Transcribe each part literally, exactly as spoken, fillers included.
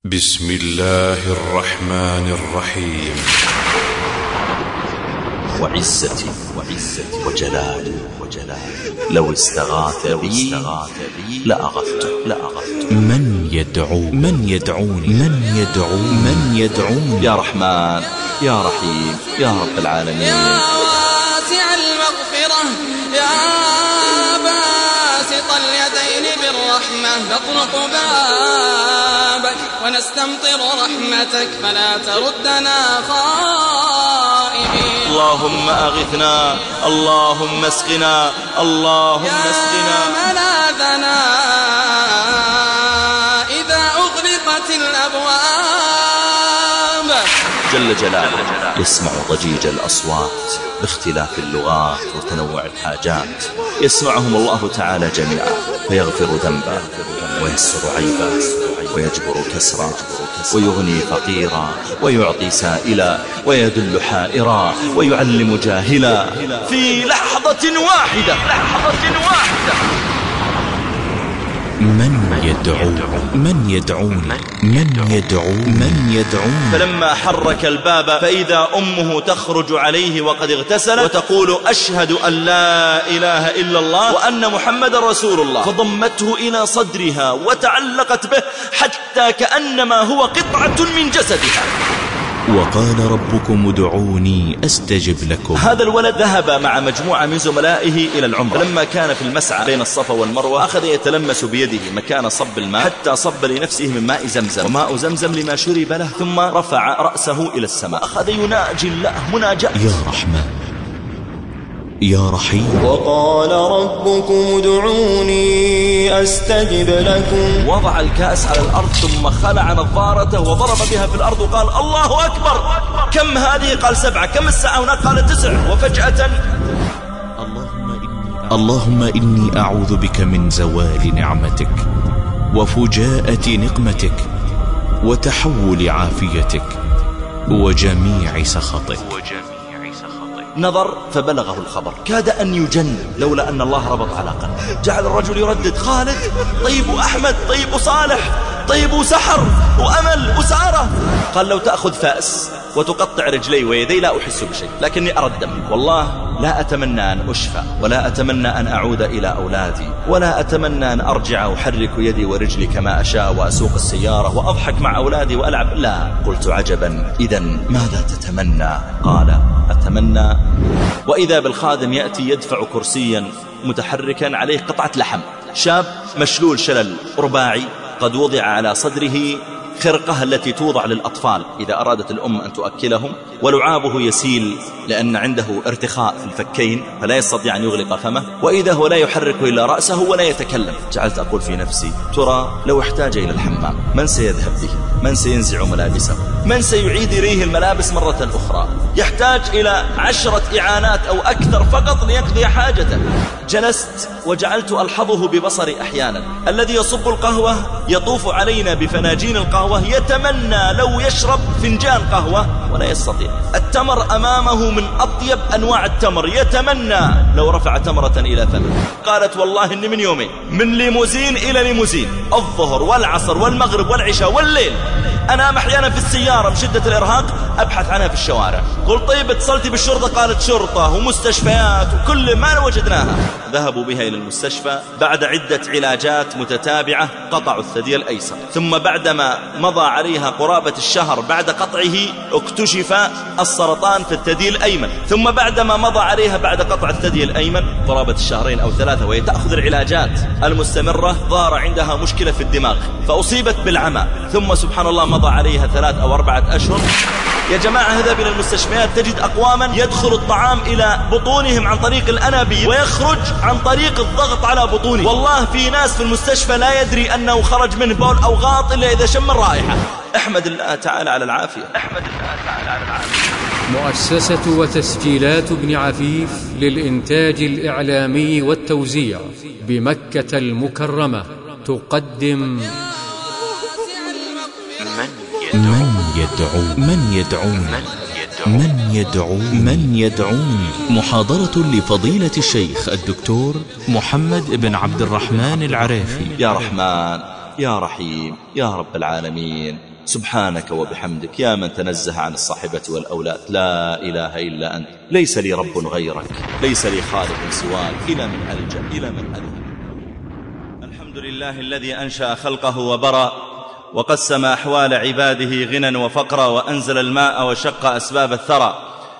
بسم الله الرحمن الرحيم. وعزتي وعزتي وجلالي وجلالي لو استغاث بي لأغثت لأغثت من يدعو من يدعوني من يدعو من يدعوني يا رحمن يا رحيم يا رب العالمين. يا واسع المغفرة يا باسط اليدين بالرحمة نطرق بابك ونستمطر رحمتك فلا تردنا خائبين. اللهم أغثنا اللهم اسقنا اللهم اسقنا يا ملاذنا إذا أغلقت الأبواب. جل جلاله يسمع ضجيج الأصوات باختلاف اللغات وتنوع الحاجات، يسمعهم الله تعالى جميعا فيغفر ذنبا ويسر عيبا ويجبر كسرا ويغني فقيرا ويعطي سائلا ويدل حائرا ويعلم جاهلا في لحظة واحدة لحظة واحدة. من يدعو من يدعوني من يدعو من يدعوني. فلما حرك الباب فإذا أمه تخرج عليه وقد اغتسل وتقول أشهد أن لا إله إلا الله وأن محمد رسول الله، فضمته إلى صدرها وتعلقت به حتى كأنما هو قطعة من جسدها. وقال ربكم ادعوني أستجب لكم. هذا الولد ذهب مع مجموعة من زملائه إلى العمرة، لما كان في المسعى بين الصفا والمروة أخذ يتلمس بيده مكان صب الماء حتى صب لنفسه من ماء زمزم، وماء زمزم لما شرب له، ثم رفع رأسه إلى السماء أخذ يناجي الله مناجاة. يا رحمن يا رحيم. وقال ربكم ادعوني أستجب لكم. وضع الكأس على الأرض ثم خلع نظارته وضرب بها في الأرض وقال الله أكبر. كم هذه؟ قال سبعة. كم الساعة هناك؟ قال تسع. وفجأة اللهم إني أعوذ بك من زوال نعمتك وفجاءة نقمتك وتحول عافيتك وجميع سخطك. نظر فبلغه الخبر، كاد أن يجن لولا أن الله ربط على قلبه. جعل الرجل يردد خالد، طيب أحمد، طيب صالح، طيب سحر وأمل وسارة. قال لو تأخذ فأس وتقطع رجلي ويدي لا أحس بشيء، لكني أرى الدم. والله لا أتمنى أن أشفى، ولا أتمنى أن أعود إلى أولادي، ولا أتمنى أن أرجع أحرك يدي ورجلي كما أشاء وأسوق السيارة وأضحك مع أولادي وألعب. لا. قلت عجبا، إذن ماذا تتمنى؟ قال أتمنى. وإذا بالخادم يأتي يدفع كرسيا متحركا عليه قطعة لحم، شاب مشلول شلل رباعي قد وضع على صدره خرقة التي توضع للأطفال إذا أرادت الأم أن تؤكلهم، ولعابه يسيل لأن عنده ارتخاء في الفكين فلا يستطيع أن يغلق فمه، وإذا هو لا يحرك إلا رأسه ولا يتكلم. جعلت أقول في نفسي ترى لو احتاج إلى الحمام من سيذهب به؟ من سينزع ملابسه؟ من سيعيد إليه الملابس مرة أخرى؟ يحتاج إلى عشرة إعانات أو أكثر فقط ليقضي حاجته. جلست وجعلت ألحظه ببصري أحيانا. الذي يصب القهوة يطوف علينا بفناجين القهوة يتمنى لو يشرب فنجان قهوة ولا يستطيع. التمر أمامه من أطيب أنواع التمر يتمنى لو رفع تمرة إلى فمه. قالت والله إني من يومين من ليموزين إلى ليموزين، الظهر والعصر والمغرب والعشاء والليل، أنام أحيانا في السيارة من شدة الإرهاق أبحث عنها في الشوارع. قلت طيب اتصلتي بالشرطة؟ قالت شرطة ومستشفيات وكل ما وجدناها. ذهبوا بها إلى المستشفى. بعد عدة علاجات متتابعة قطعوا الثدي الأيسر، ثم بعدما مضى عليها قرابة الشهر بعد قطعه اكتشف السرطان في الثدي الأيمن، ثم بعدما مضى عليها بعد قطع الثدي الأيمن قرابة الشهرين أو ثلاثة وهي تأخذ العلاجات المستمرة ظهر عندها مشكلة في الدماغ فأصيبت بالعمى، ثم سبحان الله مضى عليها ثلاث أو أربعة أشهر. يا جماعة هذا من المستشفيات تجد أقواما يدخل الطعام إلى بطونهم عن طريق الأنابيب ويخرج عن طريق الضغط على بطونه. والله في ناس في المستشفى لا يدري أنه خرج منه بول أو غاط إلا إذا شم الرائحة. احمد الله تعالى على العافية. احمد الله تعالى على العافية. مؤسسة وتسجيلات ابن عفيف للإنتاج الإعلامي والتوزيع بمكة المكرمة تقدم من يدعو من يدعون من يدعو من يدعون. محاضرة لفضيلة الشيخ الدكتور محمد بن عبد الرحمن العريفي. يا رحمن يا رحيم يا رب العالمين. سبحانك وبحمدك يا من تنزه عن الصاحبة والأولاد، لا إله إلا أنت، ليس لي رب غيرك، ليس لي خالق سواك، إلى من ألجأ إلى من ألجأ. الحمد لله الذي أنشأ خلقه وبرى وقسم أحوال عباده غنى وفقرا، وأنزل الماء وشق أسباب الثرى.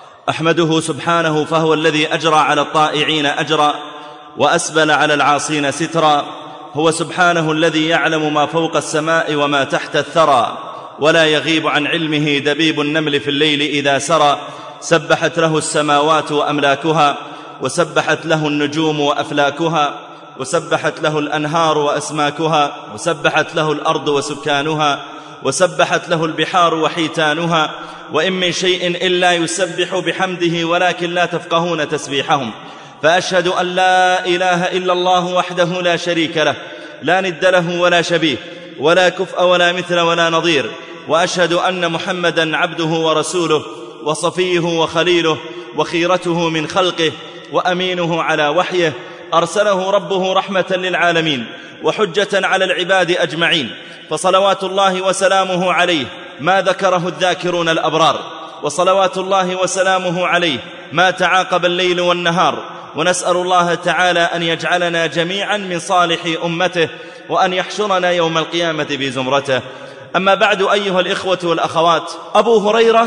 أحمده سبحانه فهو الذي أجرى على الطائعين أجرا وأسبل على العاصين سترا. هو سبحانه الذي يعلم ما فوق السماء وما تحت الثرى، ولا يغيب عن علمه دبيب النمل في الليل إذا سرى. سبحت له السماوات وأملاكها، وسبحت له النجوم وأفلاكها، وسبحت له الأنهار وأسماكها، وسبحت له الأرض وسكانها، وسبحت له البحار وحيتانها. وإن من شيء إلا يسبح بحمده ولكن لا تفقهون تسبيحهم. فأشهد أن لا إله إلا الله وحده لا شريك له، لا ند له ولا شبيه، ولا كفء ولا مثل ولا نظير. وأشهد أن محمدا عبده ورسوله، وصفيه وخليله، وخيرته من خلقه، وأمينه على وحيه. أرسله ربه رحمة للعالمين وحجة على العباد أجمعين، فصلوات الله وسلامه عليه ما ذكره الذاكرون الأبرار، وصلوات الله وسلامه عليه ما تعاقب الليل والنهار. ونسأل الله تعالى أن يجعلنا جميعا من صالح أمته، وأن يحشرنا يوم القيامة بزمرته. أما بعد أيها الإخوة والأخوات، أبو هريرة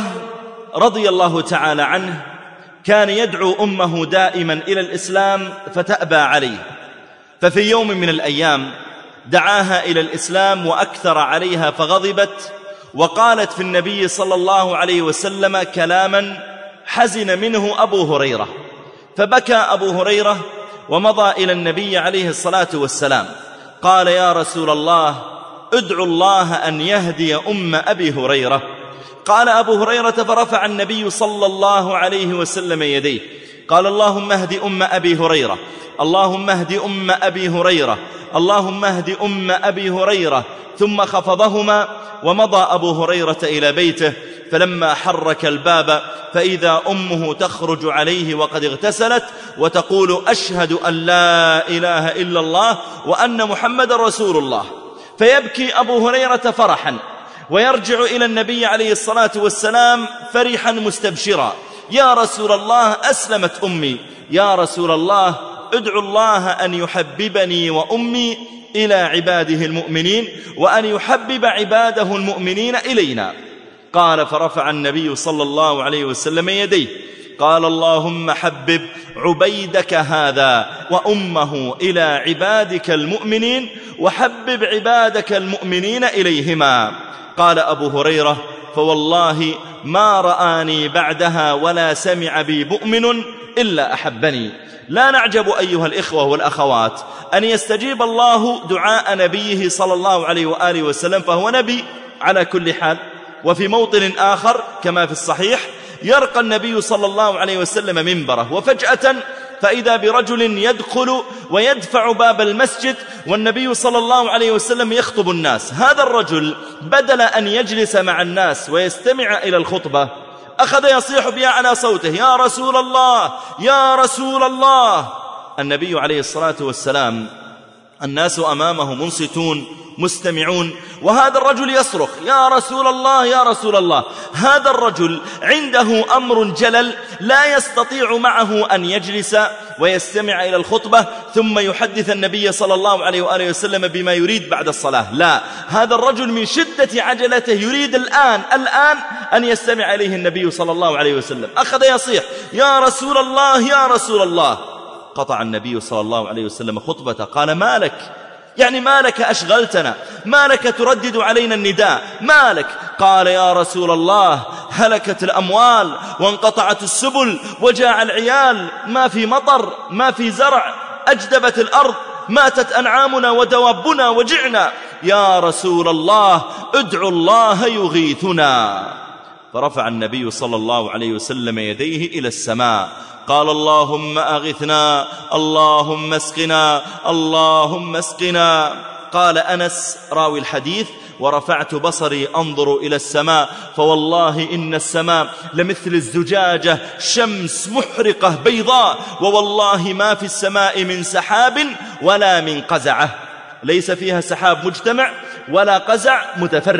رضي الله تعالى عنه كان يدعو أمه دائما إلى الإسلام فتأبى عليه، ففي يوم من الأيام دعاها إلى الإسلام وأكثر عليها فغضبت، وقالت في النبي صلى الله عليه وسلم كلاما حزن منه أبو هريرة، فبكى أبو هريرة ومضى إلى النبي عليه الصلاة والسلام. قال: يا رسول الله، ادعو الله أن يهدي أم أبي هريرة. قال أبو هريرة: فرفع النبي صلى الله عليه وسلم يديه، قال: اللهم اهد أم أبي هريرة، اللهم اهد أم أبي هريرة، اللهم اهد أم أبي هريرة. ثم خفضهما ومضى أبو هريرة إلى بيته، فلما حرك الباب فإذا أمه تخرج عليه وقد اغتسلت وتقول: أشهد أن لا إله إلا الله وأن محمد رسول الله. فيبكي أبو هريرة فرحا، ويرجع إلى النبي عليه الصلاة والسلام فرحا مستبشرا: يا رسول الله، أسلمت أمي، يا رسول الله، ادعو الله أن يحببني وأمي إلى عباده المؤمنين، وأن يحبب عباده المؤمنين إلينا. قال: فرفع النبي صلى الله عليه وسلم يديه، قال: اللهم حبب عبيدك هذا وأمه إلى عبادك المؤمنين، وحبب عبادك المؤمنين إليهما. قال أبو هريرة: فوالله ما رآني بعدها ولا سمع بي مؤمن إلا أحبني. لا نعجب أيها الإخوة والأخوات أن يستجيب الله دعاء نبيه صلى الله عليه وآله وسلم، فهو نبي على كل حال. وفي موطن آخر كما في الصحيح يرقى النبي صلى الله عليه وسلم منبره، وفجأة فإذا برجل يدخل ويدفع باب المسجد والنبي صلى الله عليه وسلم يخطب الناس. هذا الرجل بدل أن يجلس مع الناس ويستمع إلى الخطبة أخذ يصيح بأعلى صوته: يا رسول الله، يا رسول الله. النبي عليه الصلاة والسلام الناس أمامه منصتون مستمعون، وهذا الرجل يصرخ: يا رسول الله، يا رسول الله. هذا الرجل عنده أمر جلل لا يستطيع معه أن يجلس ويستمع إلى الخطبة ثم يحدث النبي صلى الله عليه وآله وسلم بما يريد بعد الصلاة. لا، هذا الرجل من شدة عجلته يريد الآن الآن أن يستمع إليه النبي صلى الله عليه وسلم. أخذ يصيح: يا رسول الله، يا رسول الله. قطع النبي صلى الله عليه وسلم خطبته، قال: ما لك؟ يعني ما لك أشغلتنا؟ ما لك تردد علينا النداء؟ ما لك؟ قال: يا رسول الله، هلكت الأموال وانقطعت السبل وجاع العيال، ما في مطر، ما في زرع، أجدبت الأرض، ماتت أنعامنا ودوابنا وجعنا. يا رسول الله، ادعو الله يغيثنا. فرفع النبي صلى الله عليه وسلم يديه إلى السماء، قال: اللهم أغثنا، اللهم اسقنا، اللهم اسقنا. قال أنس راوي الحديث: ورفعت بصري أنظر إلى السماء، فوالله إن السماء لمثل الزجاجة، شمس محرقة بيضاء، ووالله ما في السماء من سحاب ولا من قزعة، ليس فيها سحاب مجتمع ولا قزع متفرق،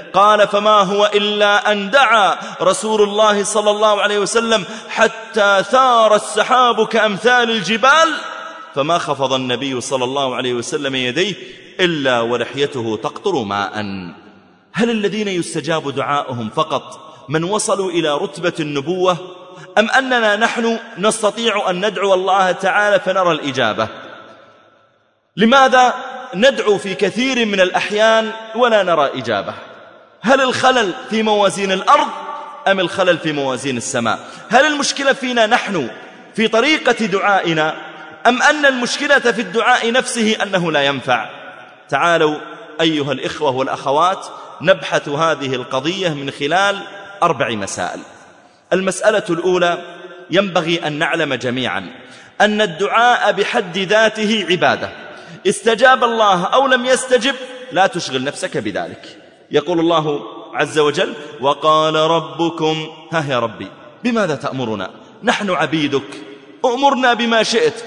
قال فما هو إلا أن دعا رسول الله صلى الله عليه وسلم حتى ثار السحاب كأمثال الجبال، فما خفض النبي صلى الله عليه وسلم يديه إلا ولحيته تقطر ماء. هل الذين يستجاب دعاؤهم فقط من وصلوا إلى رتبة النبوة، أم أننا نحن نستطيع أن ندعو الله تعالى فنرى الإجابة؟ لماذا ندعو في كثير من الأحيان ولا نرى إجابة؟ هل الخلل في موازين الأرض أم الخلل في موازين السماء؟ هل المشكلة فينا نحن في طريقة دعائنا، أم أن المشكلة في الدعاء نفسه أنه لا ينفع؟ تعالوا أيها الإخوة والأخوات نبحث هذه القضية من خلال أربع مسائل. المسألة الأولى، ينبغي أن نعلم جميعا أن الدعاء بحد ذاته عبادة، استجاب الله أو لم يستجب لا تشغل نفسك بذلك. يقول الله عز وجل وقال ربكم، ها يا ربي بماذا تأمرنا؟ نحن عبيدك، أمرنا بما شئت،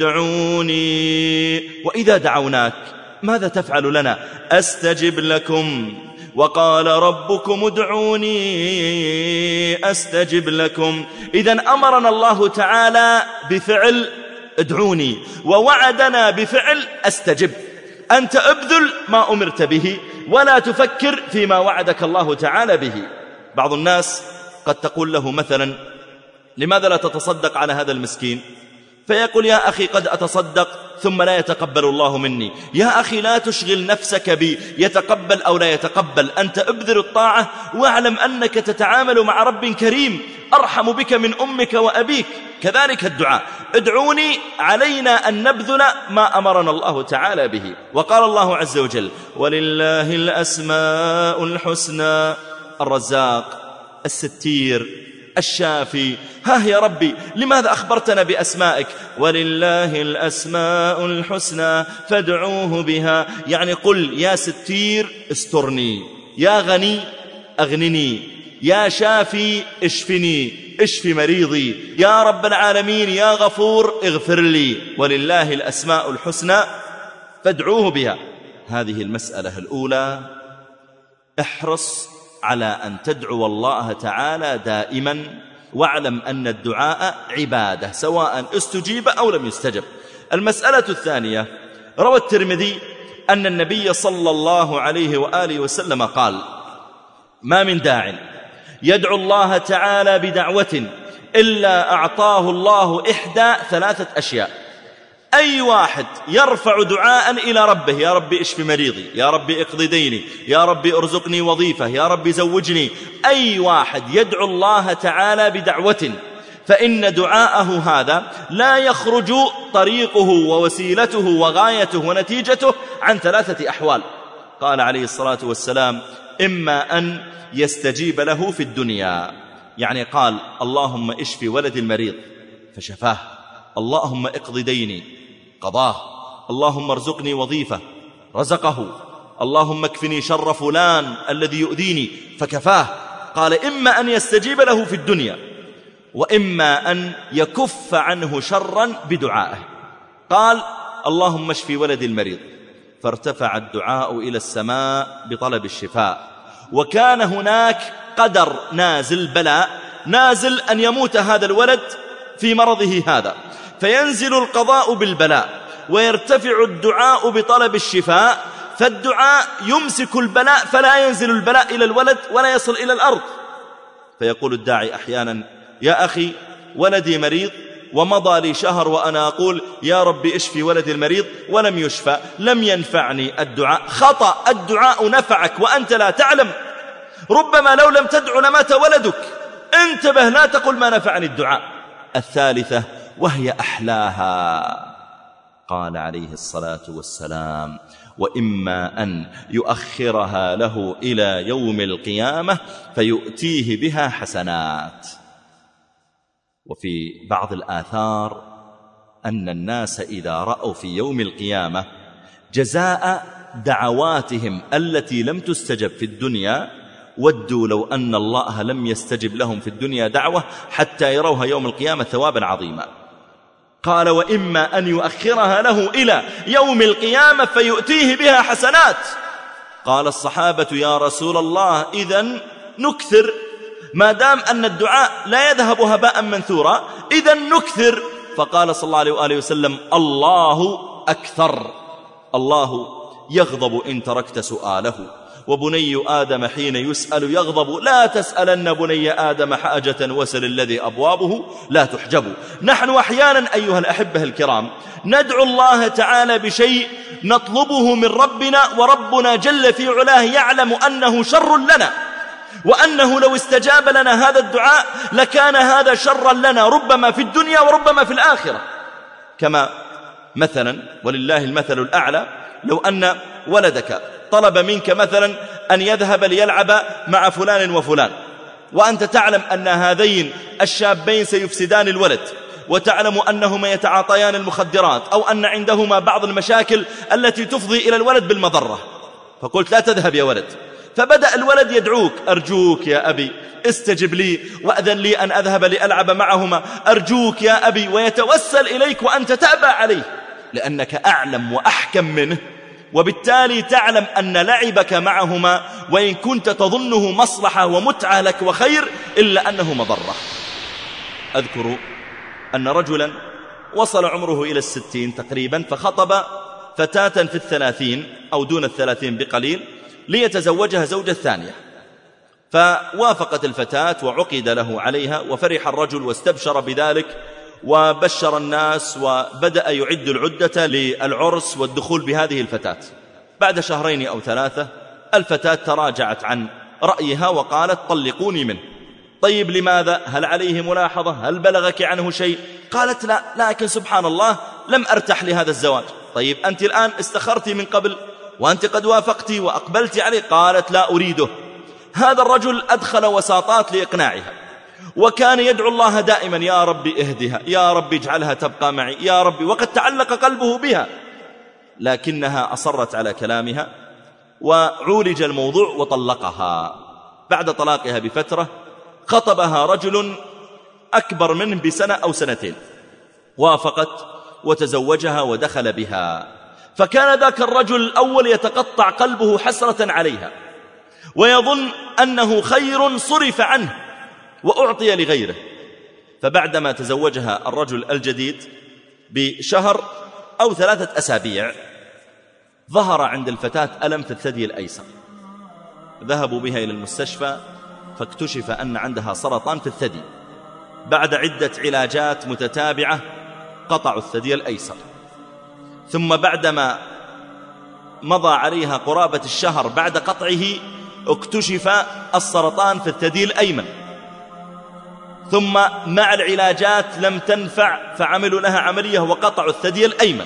ادعوني، وإذا دعوناك ماذا تفعل لنا؟ أستجب لكم. وقال ربكم ادعوني أستجب لكم. إذن أمرنا الله تعالى بفعل ادعوني، ووعدنا بفعل أستجب. أنت أبذل ما أمرت به ولا تفكر فيما وعدك الله تعالى به. بعض الناس قد تقول له مثلا لماذا لا تتصدق على هذا المسكين؟ فيقول يا أخي قد أتصدق ثم لا يتقبل الله مني. يا أخي لا تشغل نفسك بي يتقبل أو لا يتقبل، أنت أبذل الطاعة واعلم أنك تتعامل مع رب كريم أرحم بك من أمك وأبيك. كذلك الدعاء، ادعوني، علينا أن نبذل ما أمرنا الله تعالى به. وقال الله عز وجل ولله الأسماء الحسنى، الرزاق، الستير، الشافي. ها يا ربي لماذا أخبرتنا بأسمائك؟ ولله الأسماء الحسنى فادعوه بها، يعني قل يا ستير استرني، يا غني أغنني، يا شافي اشفني، اشف مريضي، يا رب العالمين يا غفور اغفر لي. ولله الأسماء الحسنى فادعوه بها. هذه المسألة الأولى، احرص على أن تدعو الله تعالى دائما، واعلم أن الدعاء عبادة سواء استجيب أو لم يستجب. المسألة الثانية، روى الترمذي أن النبي صلى الله عليه وآله وسلم قال ما من داع يدعو الله تعالى بدعوة إلا أعطاه الله إحدى ثلاثة أشياء. أي واحد يرفع دعاء إلى ربه، يا ربي اشف مريضي، يا ربي اقضي ديني، يا ربي ارزقني وظيفة، يا ربي زوجني، أي واحد يدعو الله تعالى بدعوة فإن دعاءه هذا لا يخرج طريقه ووسيلته وغايته ونتيجته عن ثلاثة أحوال. قال عليه الصلاة والسلام إما أن يستجيب له في الدنيا، يعني قال اللهم اشف ولد المريض فشفاه، اللهم اقض ديني قضاه، اللهم ارزقني وظيفة رزقه، اللهم اكفني شر فلان الذي يؤذيني فكفاه. قال إما أن يستجيب له في الدنيا، وإما أن يكف عنه شرا بدعائه. قال اللهم اشفي ولد المريض، فارتفع الدعاء إلى السماء بطلب الشفاء، وكان هناك قدر نازل، بلاء نازل أن يموت هذا الولد في مرضه هذا، فينزل القضاء بالبلاء ويرتفع الدعاء بطلب الشفاء، فالدعاء يمسك البلاء فلا ينزل البلاء إلى الولد ولا يصل إلى الأرض. فيقول الداعي أحيانا يا أخي ولدي مريض ومضى لي شهر وأنا أقول يا رب اشفي ولدي المريض ولم يشفى، لم ينفعني الدعاء. خطأ، الدعاء نفعك وأنت لا تعلم، ربما لو لم تدع لمات ولدك. انتبه، لا تقل ما نفعني الدعاء. الثالثة وهي أحلاها، قال عليه الصلاة والسلام وإما أن يؤخرها له إلى يوم القيامة فيؤتيه بها حسنات. وفي بعض الآثار أن الناس إذا رأوا في يوم القيامة جزاء دعواتهم التي لم تستجب في الدنيا ودوا لو أن الله لم يستجب لهم في الدنيا دعوة حتى يروها يوم القيامة ثوابا عظيما. قال وإما أن يؤخرها له إلى يوم القيامة فيؤتيه بها حسنات. قال الصحابة يا رسول الله إذن نكثر، ما دام أن الدعاء لا يذهب هباء منثورا إذن نكثر. فقال صلى الله عليه وآله وسلم الله أكثر، الله يغضب إن تركت سؤاله، وبني آدم حين يسأل يغضب، لا تسألن بني آدم حاجة وسل الذي أبوابه لا تحجب. نحن أحيانا أيها الأحبة الكرام ندعو الله تعالى بشيء نطلبه من ربنا، وربنا جل في علاه يعلم أنه شر لنا، وأنه لو استجاب لنا هذا الدعاء لكان هذا شرا لنا ربما في الدنيا وربما في الآخرة. كما مثلا ولله المثل الأعلى، لو أن ولدك طلب منك مثلا أن يذهب ليلعب مع فلان وفلان، وأنت تعلم أن هذين الشابين سيفسدان الولد، وتعلم أنهما يتعاطيان المخدرات، أو أن عندهما بعض المشاكل التي تفضي إلى الولد بالمضرة، فقلت لا تذهب يا ولد. فبدأ الولد يدعوك أرجوك يا أبي استجب لي وأذن لي أن أذهب لألعب معهما، أرجوك يا أبي، ويتوسل إليك وأنت تأبى عليه لأنك أعلم وأحكم منه، وبالتالي تعلم أن لعبك معهما وإن كنت تظنه مصلحة ومتعة لك وخير إلا أنه مضرة. أذكر أن رجلا وصل عمره إلى الستين تقريبا، فخطب فتاة في الثلاثين أو دون الثلاثين بقليل ليتزوجها زوجة ثانية، فوافقت الفتاة وعقد له عليها، وفرح الرجل واستبشر بذلك وبشر الناس، وبدأ يعد العدة للعرس والدخول بهذه الفتاة. بعد شهرين أو ثلاثة الفتاة تراجعت عن رأيها وقالت طلقوني منه. طيب لماذا؟ هل عليه ملاحظة؟ هل بلغك عنه شيء؟ قالت لا، لكن سبحان الله لم أرتح لهذا الزواج. طيب أنت الآن استخرتي من قبل وأنت قد وافقتي وأقبلت عليه. قالت لا أريده. هذا الرجل أدخل وساطات لإقناعها، وكان يدعو الله دائما يا ربي اهدها، يا ربي اجعلها تبقى معي، يا ربي، وقد تعلق قلبه بها، لكنها أصرت على كلامها وعولج الموضوع وطلقها. بعد طلاقها بفترة خطبها رجل أكبر منه بسنة أو سنتين، وافقت وتزوجها ودخل بها. فكان ذاك الرجل الأول يتقطع قلبه حسرة عليها، ويظن أنه خير صرف عنه وأعطي لغيره. فبعدما تزوجها الرجل الجديد بشهر أو ثلاثة أسابيع ظهر عند الفتاة ألم في الثدي الأيسر. ذهبوا بها إلى المستشفى فاكتشف أن عندها سرطان في الثدي. بعد عدة علاجات متتابعة قطعوا الثدي الأيسر، ثم بعدما مضى عليها قرابة الشهر بعد قطعه اكتشف السرطان في الثدي الأيمن، ثم مع العلاجات لم تنفع فعملوا لها عملية وقطعوا الثدي الأيمن.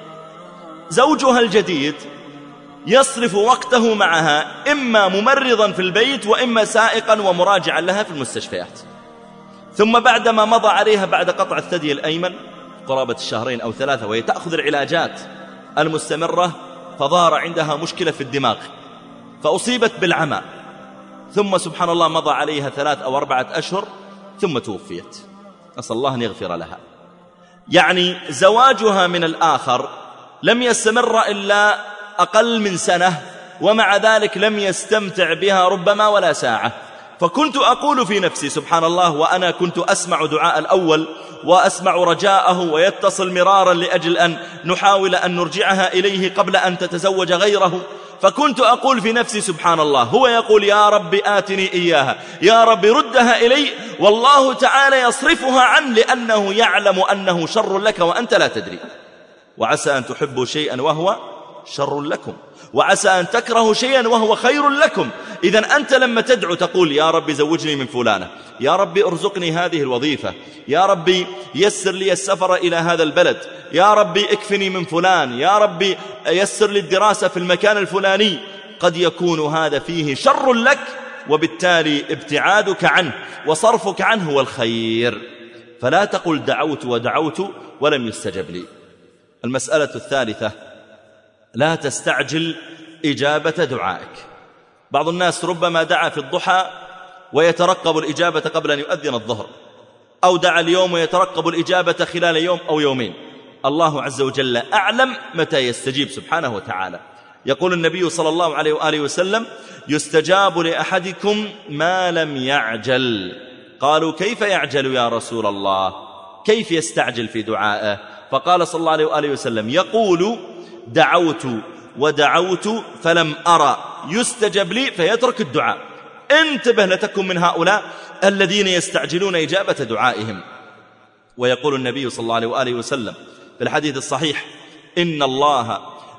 زوجها الجديد يصرف وقته معها إما ممرضا في البيت وإما سائقا ومراجعا لها في المستشفيات. ثم بعدما مضى عليها بعد قطع الثدي الأيمن قرابة الشهرين أو ثلاثة وهي تأخذ العلاجات المستمرة، فظهر عندها مشكلة في الدماغ فأصيبت بالعمى. ثم سبحان الله مضى عليها ثلاث أو أربعة أشهر ثم توفيت، نسأل الله أن يغفر لها. يعني زواجها من الآخر لم يستمر إلا أقل من سنة، ومع ذلك لم يستمتع بها ربما ولا ساعة. فكنت أقول في نفسي سبحان الله، وأنا كنت أسمع دعاء الأول وأسمع رجاءه ويتصل مرارا لأجل أن نحاول أن نرجعها إليه قبل أن تتزوج غيره، فكنت أقول في نفسي سبحان الله هو يقول يا رب آتني إياها، يا رب ردها إلي، والله تعالى يصرفها عنه لأنه يعلم أنه شر لك وأنت لا تدري. وعسى أن تحبوا شيئا وهو شر لكم، وعسى أن تكرهوا شيئا وهو خير لكم. إذن أنت لما تدعو تقول يا رب زوجني من فلانة، يا رب ارزقني هذه الوظيفة، يا رب يسر لي السفر إلى هذا البلد، يا رب اكفني من فلان، يا رب يسر لي الدراسة في المكان الفلاني. قد يكون هذا فيه شر لك، وبالتالي ابتعادك عنه وصرفك عنه هو الخير. فلا تقل دعوت ودعوت ولم يستجب لي. المسألة الثالثة، لا تستعجل إجابة دعائك. بعض الناس ربما دعا في الضحى ويترقب الإجابة قبل أن يؤذن الظهر، أو دعا اليوم ويترقب الإجابة خلال يوم أو يومين. الله عز وجل أعلم متى يستجيب سبحانه وتعالى. يقول النبي صلى الله عليه وآله وسلم يستجاب لأحدكم ما لم يعجل. قالوا كيف يعجل يا رسول الله؟ كيف يستعجل في دعائه؟ فقال صلى الله عليه وآله وسلم يقول دعوت ودعوت فلم أرى يستجب لي فيترك الدعاء. انتبه لتكن من هؤلاء الذين يستعجلون إجابة دعائهم. ويقول النبي صلى الله عليه وآله وسلم في الحديث الصحيح إن الله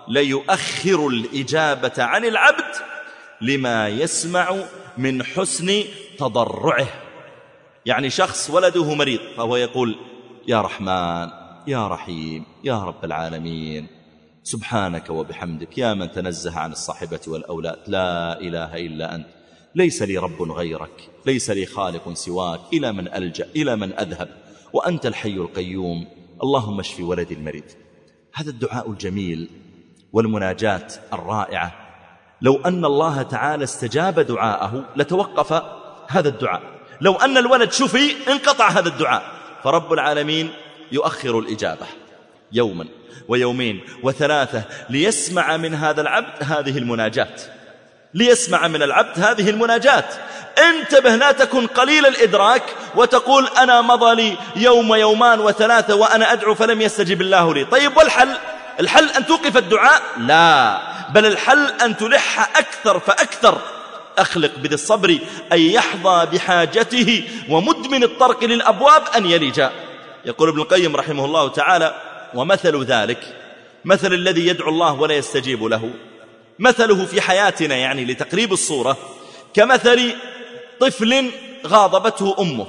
ليؤخر الإجابة عن العبد لما يسمع من حسن تضرعه. يعني شخص ولده مريض فهو يقول يا رحمن يا رحيم يا رب العالمين سبحانك وبحمدك يا من تنزه عن الصاحبة والأولاد لا إله إلا أنت ليس لي رب غيرك ليس لي خالق سواك إلى من ألجأ إلى من أذهب وأنت الحي القيوم اللهم اشف ولدي المريض. هذا الدعاء الجميل والمناجاة الرائعة لو أن الله تعالى استجاب دعاءه لتوقف هذا الدعاء. لو أن الولد شفي انقطع هذا الدعاء. فرب العالمين يؤخر الإجابة يوما ويومين وثلاثة ليسمع من هذا العبد هذه المناجات ليسمع من العبد هذه المناجات. انتبه لا تكن قليل الإدراك وتقول أنا مضى لي يوم ويومان وثلاثة وأنا أدعو فلم يستجب الله لي. طيب والحل؟ الحل أن توقف الدعاء؟ لا، بل الحل أن تلح أكثر فأكثر. أخلق بذي الصبر أن يحظى بحاجته ومدمن الطرق للأبواب أن يلجأ. يقول ابن القيم رحمه الله تعالى ومثل ذلك مثل الذي يدعو الله ولا يستجيب له مثله في حياتنا يعني لتقريب الصورة كمثل طفل غاضبته أمه.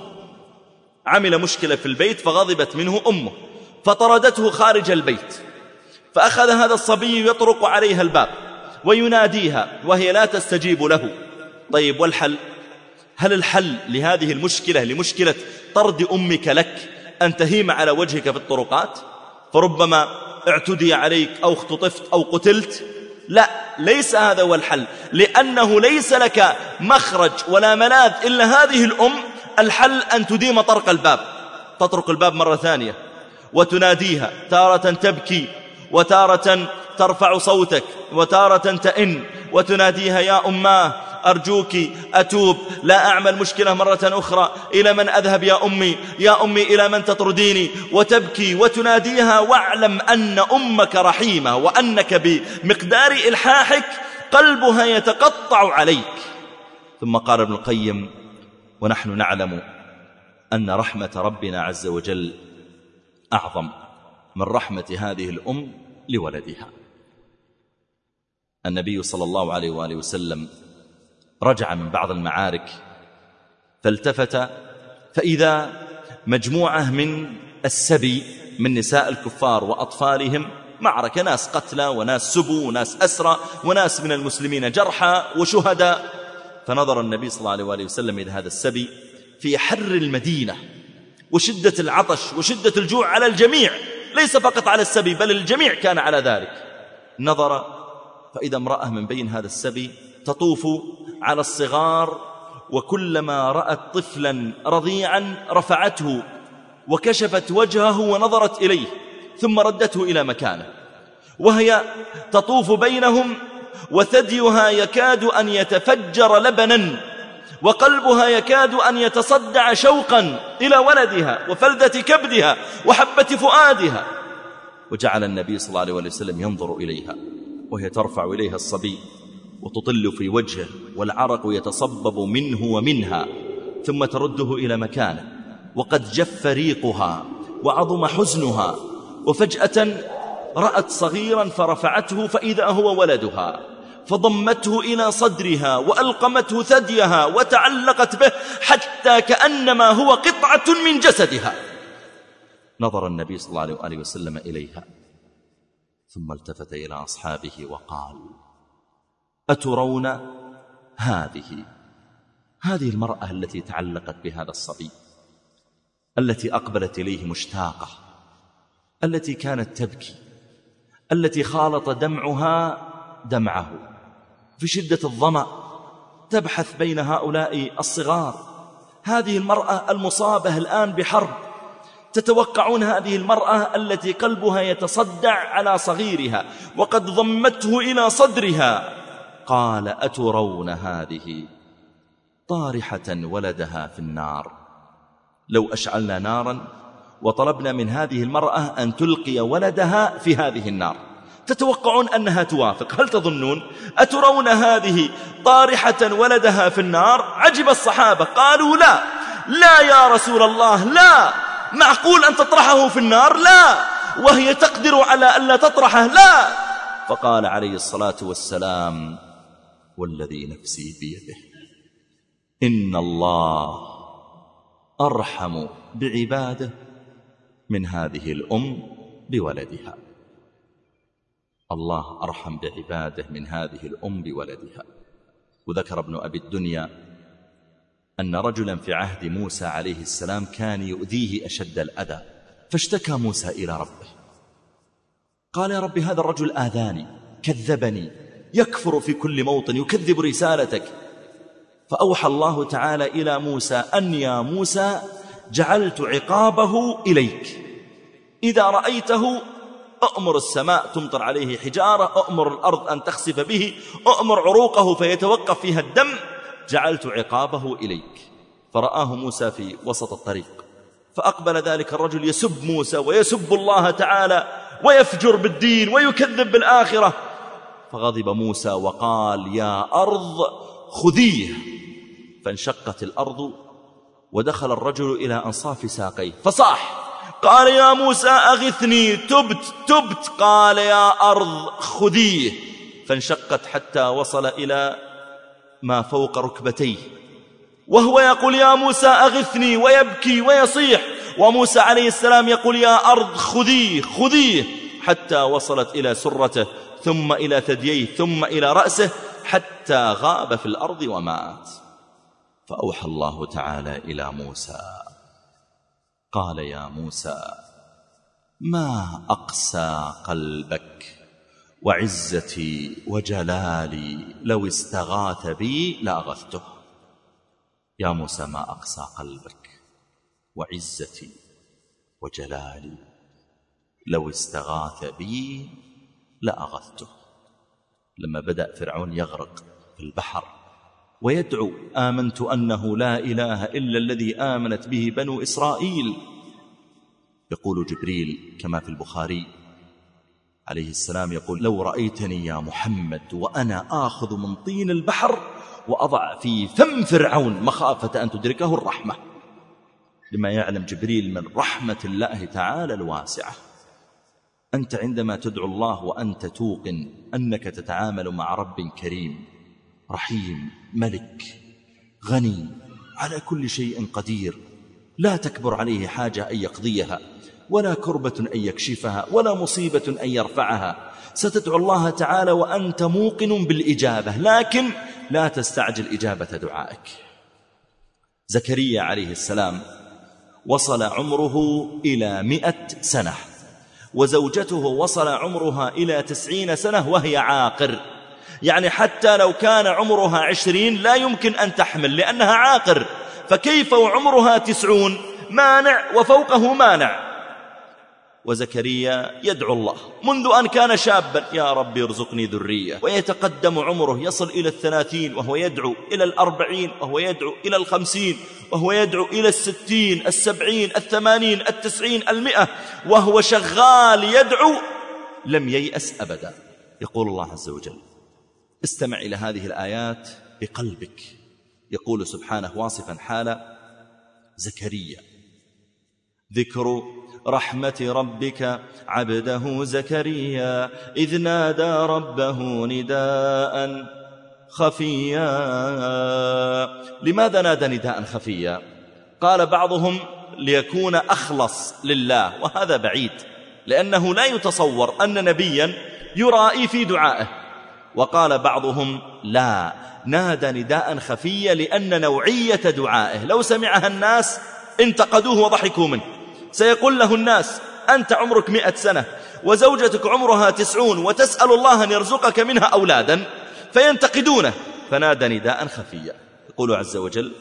عمل مشكلة في البيت فغضبت منه أمه فطردته خارج البيت فأخذ هذا الصبي يطرق عليها الباب ويناديها وهي لا تستجيب له. طيب والحل؟ هل الحل لهذه المشكلة لمشكلة طرد أمك لك أن تهيم على وجهك في الطرقات فربما اعتدي عليك أو اختطفت أو قتلت؟ لا، ليس هذا هو الحل، لأنه ليس لك مخرج ولا ملاذ إلا هذه الأم. الحل أن تديم طرق الباب، تطرق الباب مرة ثانية وتناديها، تارة تبكي وتارة ترفع صوتك وتارة تئن وتناديها يا أماه أرجوك أتوب لا أعمل مشكلة مرة أخرى، إلى من أذهب يا أمي يا أمي إلى من تطرديني، وتبكي وتناديها واعلم أن أمك رحيمة وأنك بمقدار إلحاحك قلبها يتقطع عليك. ثم قال ابن القيم ونحن نعلم أن رحمة ربنا عز وجل أعظم من رحمة هذه الأم لولدها. النبي صلى الله عليه وآله وسلم رجع من بعض المعارك فالتفت فإذا مجموعة من السبي من نساء الكفار وأطفالهم معركة، ناس قتلى وناس سبوا وناس أسرى وناس من المسلمين جرحى وشهداء. فنظر النبي صلى الله عليه وآله وسلم إلى هذا السبي في حر المدينة وشدة العطش وشدة الجوع على الجميع، ليس فقط على السبي بل الجميع كان على ذلك. نظر فإذا امرأة من بين هذا السبي تطوف على الصغار، وكلما رأت طفلا رضيعا رفعته وكشفت وجهه ونظرت إليه ثم ردته إلى مكانه، وهي تطوف بينهم وثديها يكاد أن يتفجر لبنا وقلبها يكاد أن يتصدع شوقا إلى ولدها وفلذة كبدها وحبة فؤادها. وجعل النبي صلى الله عليه وسلم ينظر إليها وهي ترفع إليها الصبي وتطل في وجهه والعرق يتصبب منه ومنها، ثم ترده إلى مكانه وقد جف ريقها وعظم حزنها، وفجأة رأت صغيرا فرفعته فإذا هو ولدها فضمته إلى صدرها وألقمته ثديها وتعلقت به حتى كأنما هو قطعة من جسدها. نظر النبي صلى الله عليه وسلم إليها ثم التفت إلى أصحابه وقال أترون هذه هذه المرأة التي تعلقت بهذا الصبي، التي أقبلت إليه مشتاقة، التي كانت تبكي، التي خالط دمعها دمعه في شدة الظمأ تبحث بين هؤلاء الصغار. هذه المرأة المصابة الآن بحرب تتوقعون هذه المرأة التي قلبها يتصدع على صغيرها وقد ضمته إلى صدرها؟ قال أترون هذه طارحة ولدها في النار؟ لو أشعلنا نارا وطلبنا من هذه المرأة أن تلقي ولدها في هذه النار، تتوقعون أنها توافق؟ هل تظنون؟ أترون هذه طارحة ولدها في النار؟ عجب الصحابة، قالوا لا لا يا رسول الله، لا، معقول أن تطرحه في النار؟ لا، وهي تقدر على ألا تطرحه؟ لا. فقال عليه الصلاة والسلام والذي نفسي بيده إن الله أرحم بعباده من هذه الأم بولدها. الله أرحم بعباده من هذه الأم بولدها. وذكر ابن أبي الدنيا أن رجلا في عهد موسى عليه السلام كان يؤذيه أشد الأذى، فاشتكى موسى إلى ربه، قال يا رب هذا الرجل آذاني، كذبني، يكفر في كل موطن، يكذب رسالتك. فأوحى الله تعالى إلى موسى أن يا موسى جعلت عقابه إليك، إذا رأيته أأمر السماء تمطر عليه حجارة، أأمر الأرض أن تخسف به، أأمر عروقه فيتوقف فيها الدم، جعلت عقابه إليك. فرآه موسى في وسط الطريق، فأقبل ذلك الرجل يسب موسى ويسب الله تعالى ويفجر بالدين ويكذب بالآخرة، فغضب موسى وقال يا أرض خذيه، فانشقت الأرض ودخل الرجل إلى أنصاف ساقيه فصاح، قال يا موسى أغثني، تبت تبت، قال يا أرض خذيه، فانشقت حتى وصل إلى ما فوق ركبتيه، وهو يقول يا موسى أغثني ويبكي ويصيح، وموسى عليه السلام يقول يا أرض خذيه خذيه، حتى وصلت إلى سرته ثم إلى ثدييه ثم إلى رأسه حتى غاب في الأرض ومات. فأوحى الله تعالى إلى موسى قال يا موسى ما أقسى قلبك وعزتي وجلالي لو استغاث بي لأغثته. يا موسى ما أقسى قلبك وعزتي وجلالي لو استغاث بي لأغثته. لما بدأ فرعون يغرق في البحر ويدعو آمنت أنه لا إله إلا الذي آمنت به بنو إسرائيل، يقول جبريل كما في البخاري عليه السلام يقول لو رأيتني يا محمد وأنا آخذ من طين البحر وأضع في فم فرعون مخافة أن تدركه الرحمة، لما يعلم جبريل من رحمة الله تعالى الواسعة. أنت عندما تدعو الله وأنت توقن أنك تتعامل مع رب كريم رحيم ملك غني على كل شيء قدير، لا تكبر عليه حاجة أن يقضيها، ولا كربة أن يكشفها، ولا مصيبة أن يرفعها، ستدعو الله تعالى وأنت موقن بالإجابة، لكن لا تستعجل إجابة دعائك. زكريا عليه السلام وصل عمره إلى مئة سنة، وزوجته وصل عمرها إلى تسعين سنة وهي عاقر، يعني حتى لو كان عمرها عشرين لا يمكن أن تحمل لأنها عاقر، فكيف وعمرها تسعون؟ مانع وفوقه مانع. وزكريا يدعو الله منذ أن كان شابا يا رب ارزقني ذرية، ويتقدم عمره يصل إلى الثلاثين وهو يدعو، إلى الأربعين وهو يدعو، إلى الخمسين وهو يدعو، إلى الستين السبعين الثمانين التسعين المئة وهو شغال يدعو، لم ييأس أبدا. يقول الله عز وجل استمع إلى هذه الآيات بقلبك، يقول سبحانه واصفا حال زكريا ذكر رحمة ربك عبده زكريا إذ نادى ربه نداء خفيا. لماذا نادى نداء خفيا؟ قال بعضهم ليكون أخلص لله، وهذا بعيد، لأنه لا يتصور أن نبيا يرائي في دعائه. وقال بعضهم لا، نادى نداء خفيا لأن نوعية دعائه لو سمعها الناس انتقدوه وضحكوا منه. سيقول له الناس أنت عمرك مئة سنة وزوجتك عمرها تسعون وتسأل الله أن يرزقك منها أولادا، فينتقدونه، فنادى نداء خفيا. يقول عز وجل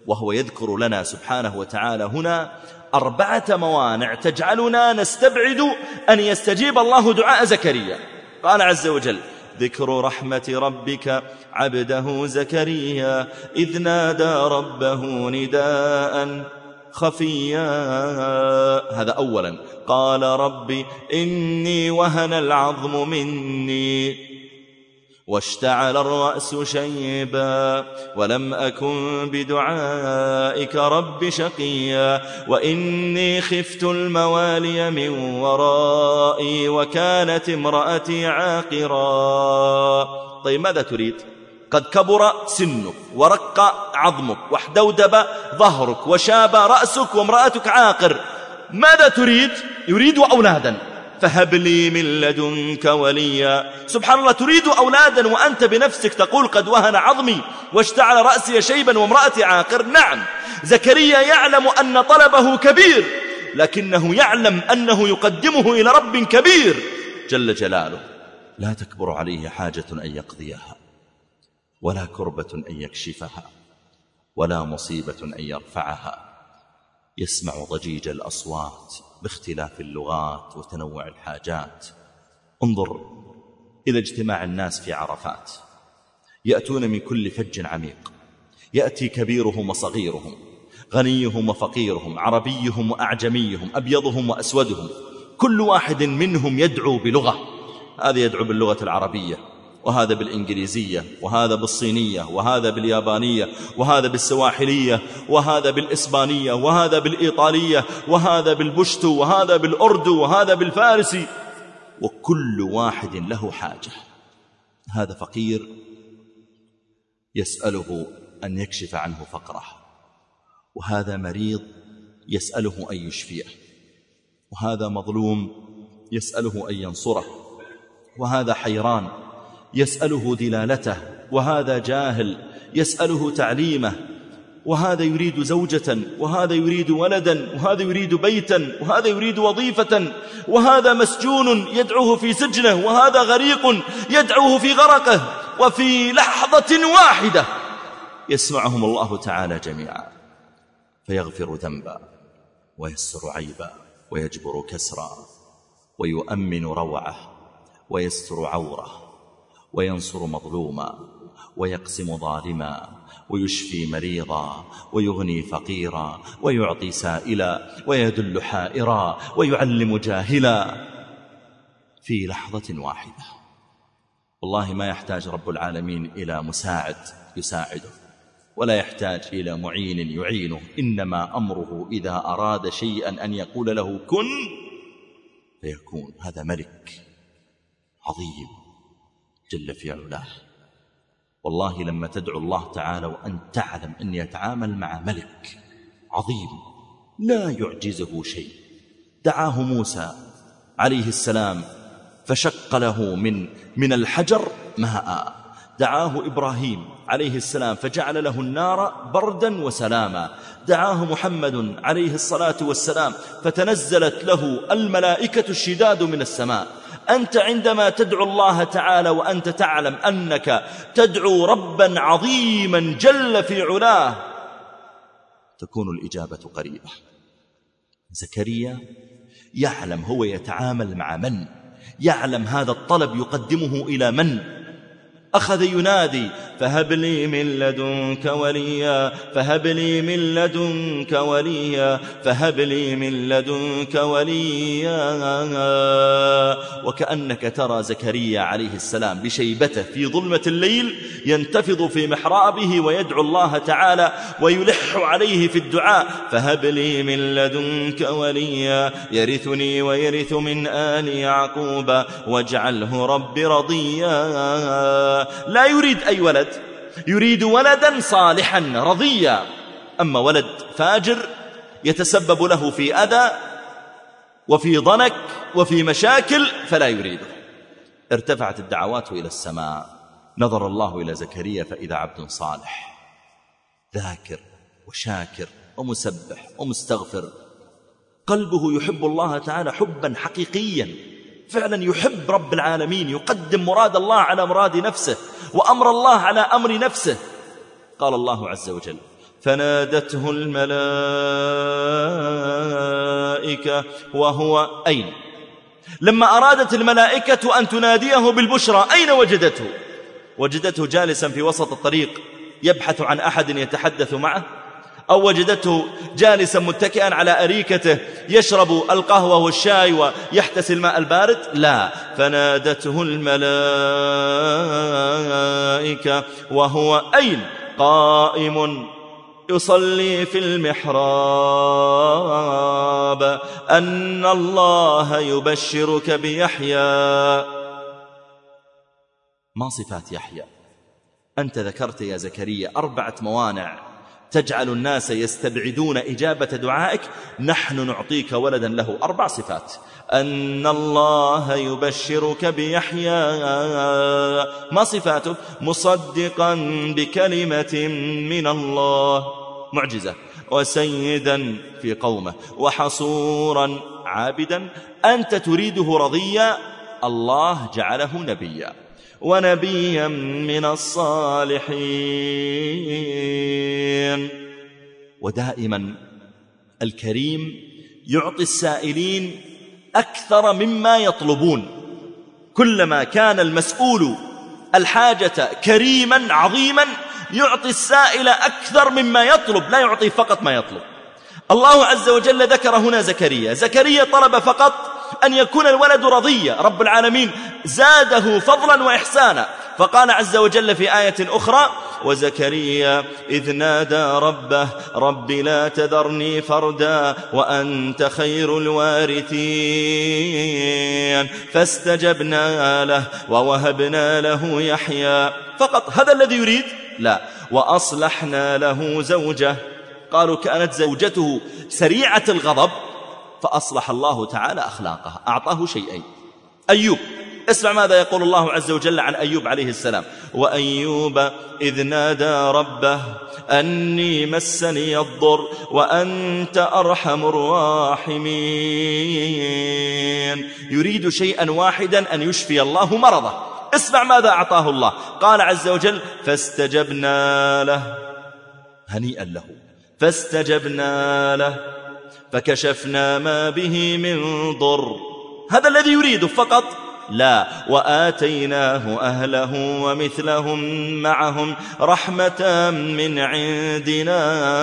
وهو يذكر لنا سبحانه وتعالى هنا أربعة موانع تجعلنا نستبعد أن يستجيب الله دعاء زكريا. قال عز وجل: ذكر رحمة ربك عبده زكريا إذ نادى ربه نداء خفيا. هذا أولا. قال رب إني وهن العظم مني واشتعل الرأس شيبا ولم أكن بدعائك رب شقيا وإني خفت الموالي من ورائي وكانت امرأتي عاقرا. طيب ماذا تريد؟ قد كبر سنك ورق عظمك واحدودب ظهرك وشاب رأسك وامرأتك عاقر، ماذا تريد؟ يريد أولادا. فهب لي من لدنك وليا. سبحان الله، تريد أولادا وأنت بنفسك تقول قد وهن عظمي واشتعل رأسي شيبا وامرأتي عاقر. نعم، زكريا يعلم أن طلبه كبير، لكنه يعلم أنه يقدمه إلى رب كبير جل جلاله لا تكبر عليه حاجة أن يقضيها، ولا كربة أن يكشفها، ولا مصيبة أن يرفعها. يسمع ضجيج الأصوات باختلاف اللغات وتنوع الحاجات. انظر إلى اجتماع الناس في عرفات، يأتون من كل فج عميق، يأتي كبيرهم وصغيرهم، غنيهم وفقيرهم، عربيهم وأعجميهم، أبيضهم وأسودهم، كل واحد منهم يدعو بلغة. هذا يدعو باللغة العربية، وهذا بالإنجليزية، وهذا بالصينية، وهذا باليابانية، وهذا بالسواحلية، وهذا بالإسبانية، وهذا بالإيطالية، وهذا بالبشتو، وهذا بالأردو، وهذا بالفارسي، وكل واحد له حاجة. هذا فقير يسأله أن يكشف عنه فقره، وهذا مريض يسأله أن يشفيه، وهذا مظلوم يسأله أن ينصره، وهذا حيران يسأله دلالته، وهذا جاهل يسأله تعليمه، وهذا يريد زوجة، وهذا يريد ولدا، وهذا يريد بيتا، وهذا يريد وظيفة، وهذا مسجون يدعوه في سجنه، وهذا غريق يدعوه في غرقه. وفي لحظة واحدة يسمعهم الله تعالى جميعا فيغفر ذنبا ويسر عيبا ويجبر كسرا ويؤمن روعه ويستر عوره وينصر مظلوما ويقسم ظالما ويشفي مريضا ويغني فقيرا ويعطي سائلا ويدل حائرا ويعلم جاهلا في لحظة واحدة. والله ما يحتاج رب العالمين إلى مساعد يساعده، ولا يحتاج إلى معين يعينه، إنما أمره إذا أراد شيئا أن يقول له كن فيكون. هذا ملك عظيم جل في علاه. والله لما تدعو الله تعالى وأن تعلم أن يتعامل مع ملك عظيم لا يعجزه شيء. دعاه موسى عليه السلام فشق له من من الحجر ماء، دعاه إبراهيم عليه السلام فجعل له النار بردا وسلاما، دعاه محمد عليه الصلاة والسلام فتنزلت له الملائكة الشداد من السماء. أنت عندما تدعو الله تعالى وأنت تعلم أنك تدعو ربا عظيما جل في علاه تكون الإجابة قريبة. زكريا يعلم هو يتعامل مع من، يعلم هذا الطلب يقدمه إلى من. أخذ ينادي فهب لي من لدنك وليا، فهب لي من لدنك وليا، فهب لي من لدنك وليا. وكأنك ترى زكريا عليه السلام بشيبته في ظلمة الليل ينتفض في محرابه ويدعو الله تعالى ويلح عليه في الدعاء فهب لي من لدنك وليا يرثني ويرث من آل يعقوب واجعله رب رضيا. لا يريد أي ولد، يريد ولدا صالحا رضيا. أما ولد فاجر يتسبب له في أذى وفي ضنك وفي مشاكل فلا يريده. ارتفعت الدعوات إلى السماء، نظر الله إلى زكريا فإذا عبد صالح ذاكر وشاكر ومسبح ومستغفر، قلبه يحب الله تعالى حبا حقيقيا، فعلا يحب رب العالمين، يقدم مراد الله على مراد نفسه وأمر الله على أمر نفسه. قال الله عز وجل فنادته الملائكة وهو أين؟ لما أرادت الملائكة أن تناديه بالبشرى أين وجدته؟ وجدته جالسا في وسط الطريق يبحث عن أحد يتحدث معه، أو وجدته جالسا متكئا على أريكته يشرب القهوة والشاي ويحتسي الماء البارد؟ لا، فنادته الملائكة وهو أين؟ قائم يصلي في المحراب أن الله يبشرك بيحيى. ما صفات يحيى؟ أنت ذكرت يا زكريا أربعة موانع تجعل الناس يستبعدون إجابة دعائك، نحن نعطيك ولدا له أربع صفات. أن الله يبشرك بيحيى، ما صفاته؟ مصدقا بكلمة من الله، معجزة، وسيدا في قومه، وحصورا عابدا. أنت تريده رضيا، الله جعله نبيا، ونبيا من الصالحين. ودائما الكريم يعطي السائلين أكثر مما يطلبون. كلما كان المسؤول الحاجة كريما عظيما يعطي السائل أكثر مما يطلب، لا يعطي فقط ما يطلب. الله عز وجل ذكر هنا زكريا. زكريا طلب فقط أن يكون الولد رضيا، رب العالمين زاده فضلا وإحسانا، فقال عز وجل في آية أخرى: وزكريا إذ نادى ربه رب لا تذرني فردا وأنت خير الوارثين فاستجبنا له ووهبنا له يحيى. فقط هذا الذي يريد؟ لا، وأصلحنا له زوجه. قالوا كانت زوجته سريعة الغضب فأصلح الله تعالى أخلاقها، أعطاه شيئين. أيوب، اسمع ماذا يقول الله عز وجل عن أيوب عليه السلام: وأيوب إذ نادى ربه أني مسني الضر وأنت أرحم الراحمين. يريد شيئا واحدا، أن يشفي الله مرضه. اسمع ماذا أعطاه الله، قال عز وجل: فاستجبنا له، هنيئا له، فاستجبنا له فكشفنا ما به من ضر. هذا الذي يريده فقط؟ لا، وآتيناه أهله ومثلهم معهم رحمة من عندنا.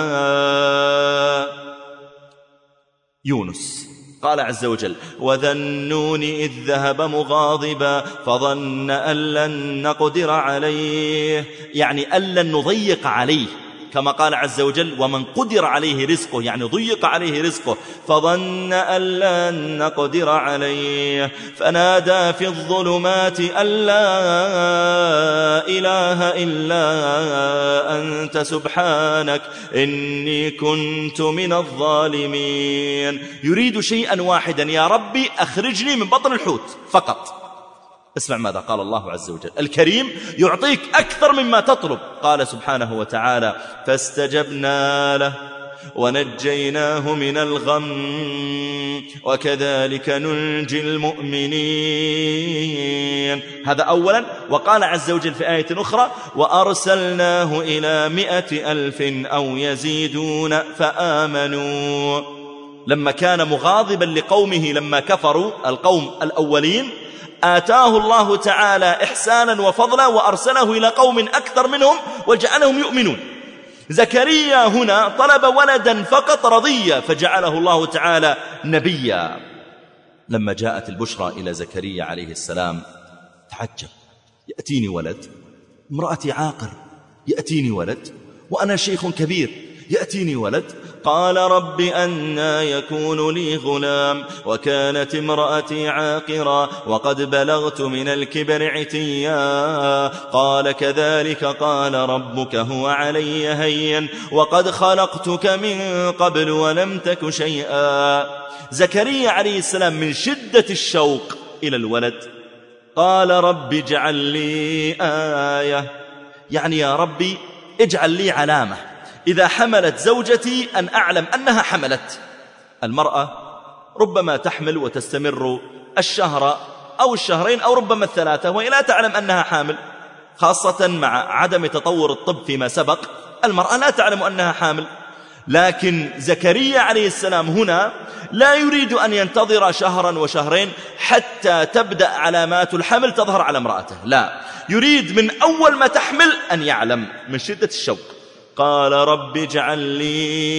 يونس قال عز وجل: وذا النون إذ ذهب مغاضبا فظن أن لن نقدر عليه، يعني أن لن نضيق عليه، كما قال عز وجل: ومن قدر عليه رزقه، يعني ضيق عليه رزقه، فظن أن لن نقدر عليه فنادى في الظلمات أن لا إله إلا أنت سبحانك إني كنت من الظالمين. يريد شيئا واحدا: يا ربي أخرجني من بطن الحوت فقط. اسمع ماذا قال الله عز وجل. الكريم يعطيك أكثر مما تطلب. قال سبحانه وتعالى: فاستجبنا له ونجيناه من الغم وكذلك ننجي المؤمنين. هذا أولا. وقال عز وجل في آية أخرى: وأرسلناه إلى مئة ألف أو يزيدون فآمنوا. لما كان مغاضبا لقومه لما كفروا القوم الأولين، آتاه الله تعالى إحسانا وفضلا وأرسله إلى قوم أكثر منهم وجعلهم يؤمنون. زكريا هنا طلب ولدا فقط رضيا فجعله الله تعالى نبيا. لما جاءت البشرى إلى زكريا عليه السلام تعجب: يأتيني ولد، امرأتي عاقر، يأتيني ولد، وأنا شيخ كبير، يأتيني ولد. قال: رب أنى يكون لي غلام وكانت امرأتي عاقرا وقد بلغت من الكبر عتيا. قال: كذلك قال ربك هو علي هين وقد خلقتك من قبل ولم تك شيئا. زكريا عليه السلام من شدة الشوق إلى الولد قال: رب اجعل لي آية، يعني يا ربي اجعل لي علامة إذا حملت زوجتي أن أعلم أنها حملت. المرأة ربما تحمل وتستمر الشهر أو الشهرين أو ربما الثلاثة وهي لا تعلم أنها حامل، خاصة مع عدم تطور الطب فيما سبق. المرأة لا تعلم أنها حامل، لكن زكريا عليه السلام هنا لا يريد أن ينتظر شهرا وشهرين حتى تبدأ علامات الحمل تظهر على امرأته، لا، يريد من أول ما تحمل أن يعلم من شدة الشوق. قال رب اجعل لي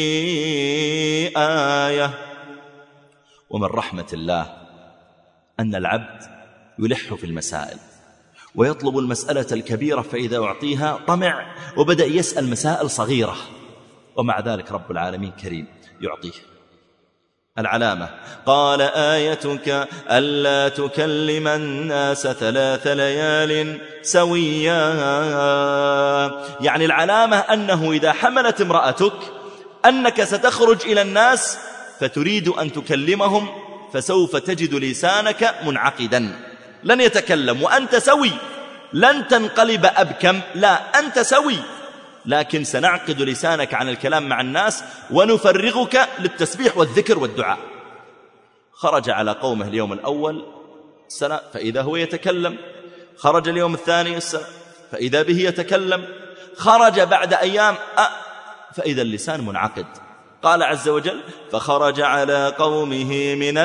آية. ومن رحمة الله أن العبد يلح في المسائل ويطلب المسألة الكبيرة، فإذا أعطيها طمع وبدأ يسأل مسائل صغيرة، ومع ذلك رب العالمين كريم يعطيه. العلامة قال آيتك ألا تكلم الناس ثلاث ليال سويا، يعني العلامة أنه إذا حملت امرأتك أنك ستخرج إلى الناس فتريد أن تكلمهم، فسوف تجد لسانك منعقدا لن يتكلم وأنت سوي، لن تنقلب أبكم، لا، أنت سوي، لكن سنعقد لسانك عن الكلام مع الناس ونفرغك للتسبيح والذكر والدعاء. خرج على قومه اليوم الأول السنة فإذا هو يتكلم، خرج اليوم الثاني السنة فإذا به يتكلم، خرج بعد أيام أه فإذا اللسان منعقد. قال عز وجل فخرج على قومه من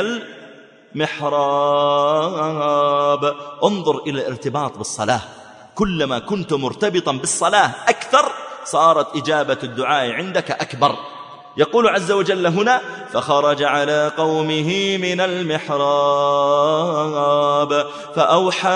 المحراب. انظر إلى الارتباط بالصلاة، كلما كنت مرتبطا بالصلاة أكثر صارت إجابة الدعاء عندك أكبر. يقول عز وجل هنا فخرج على قومه من المحراب فأوحى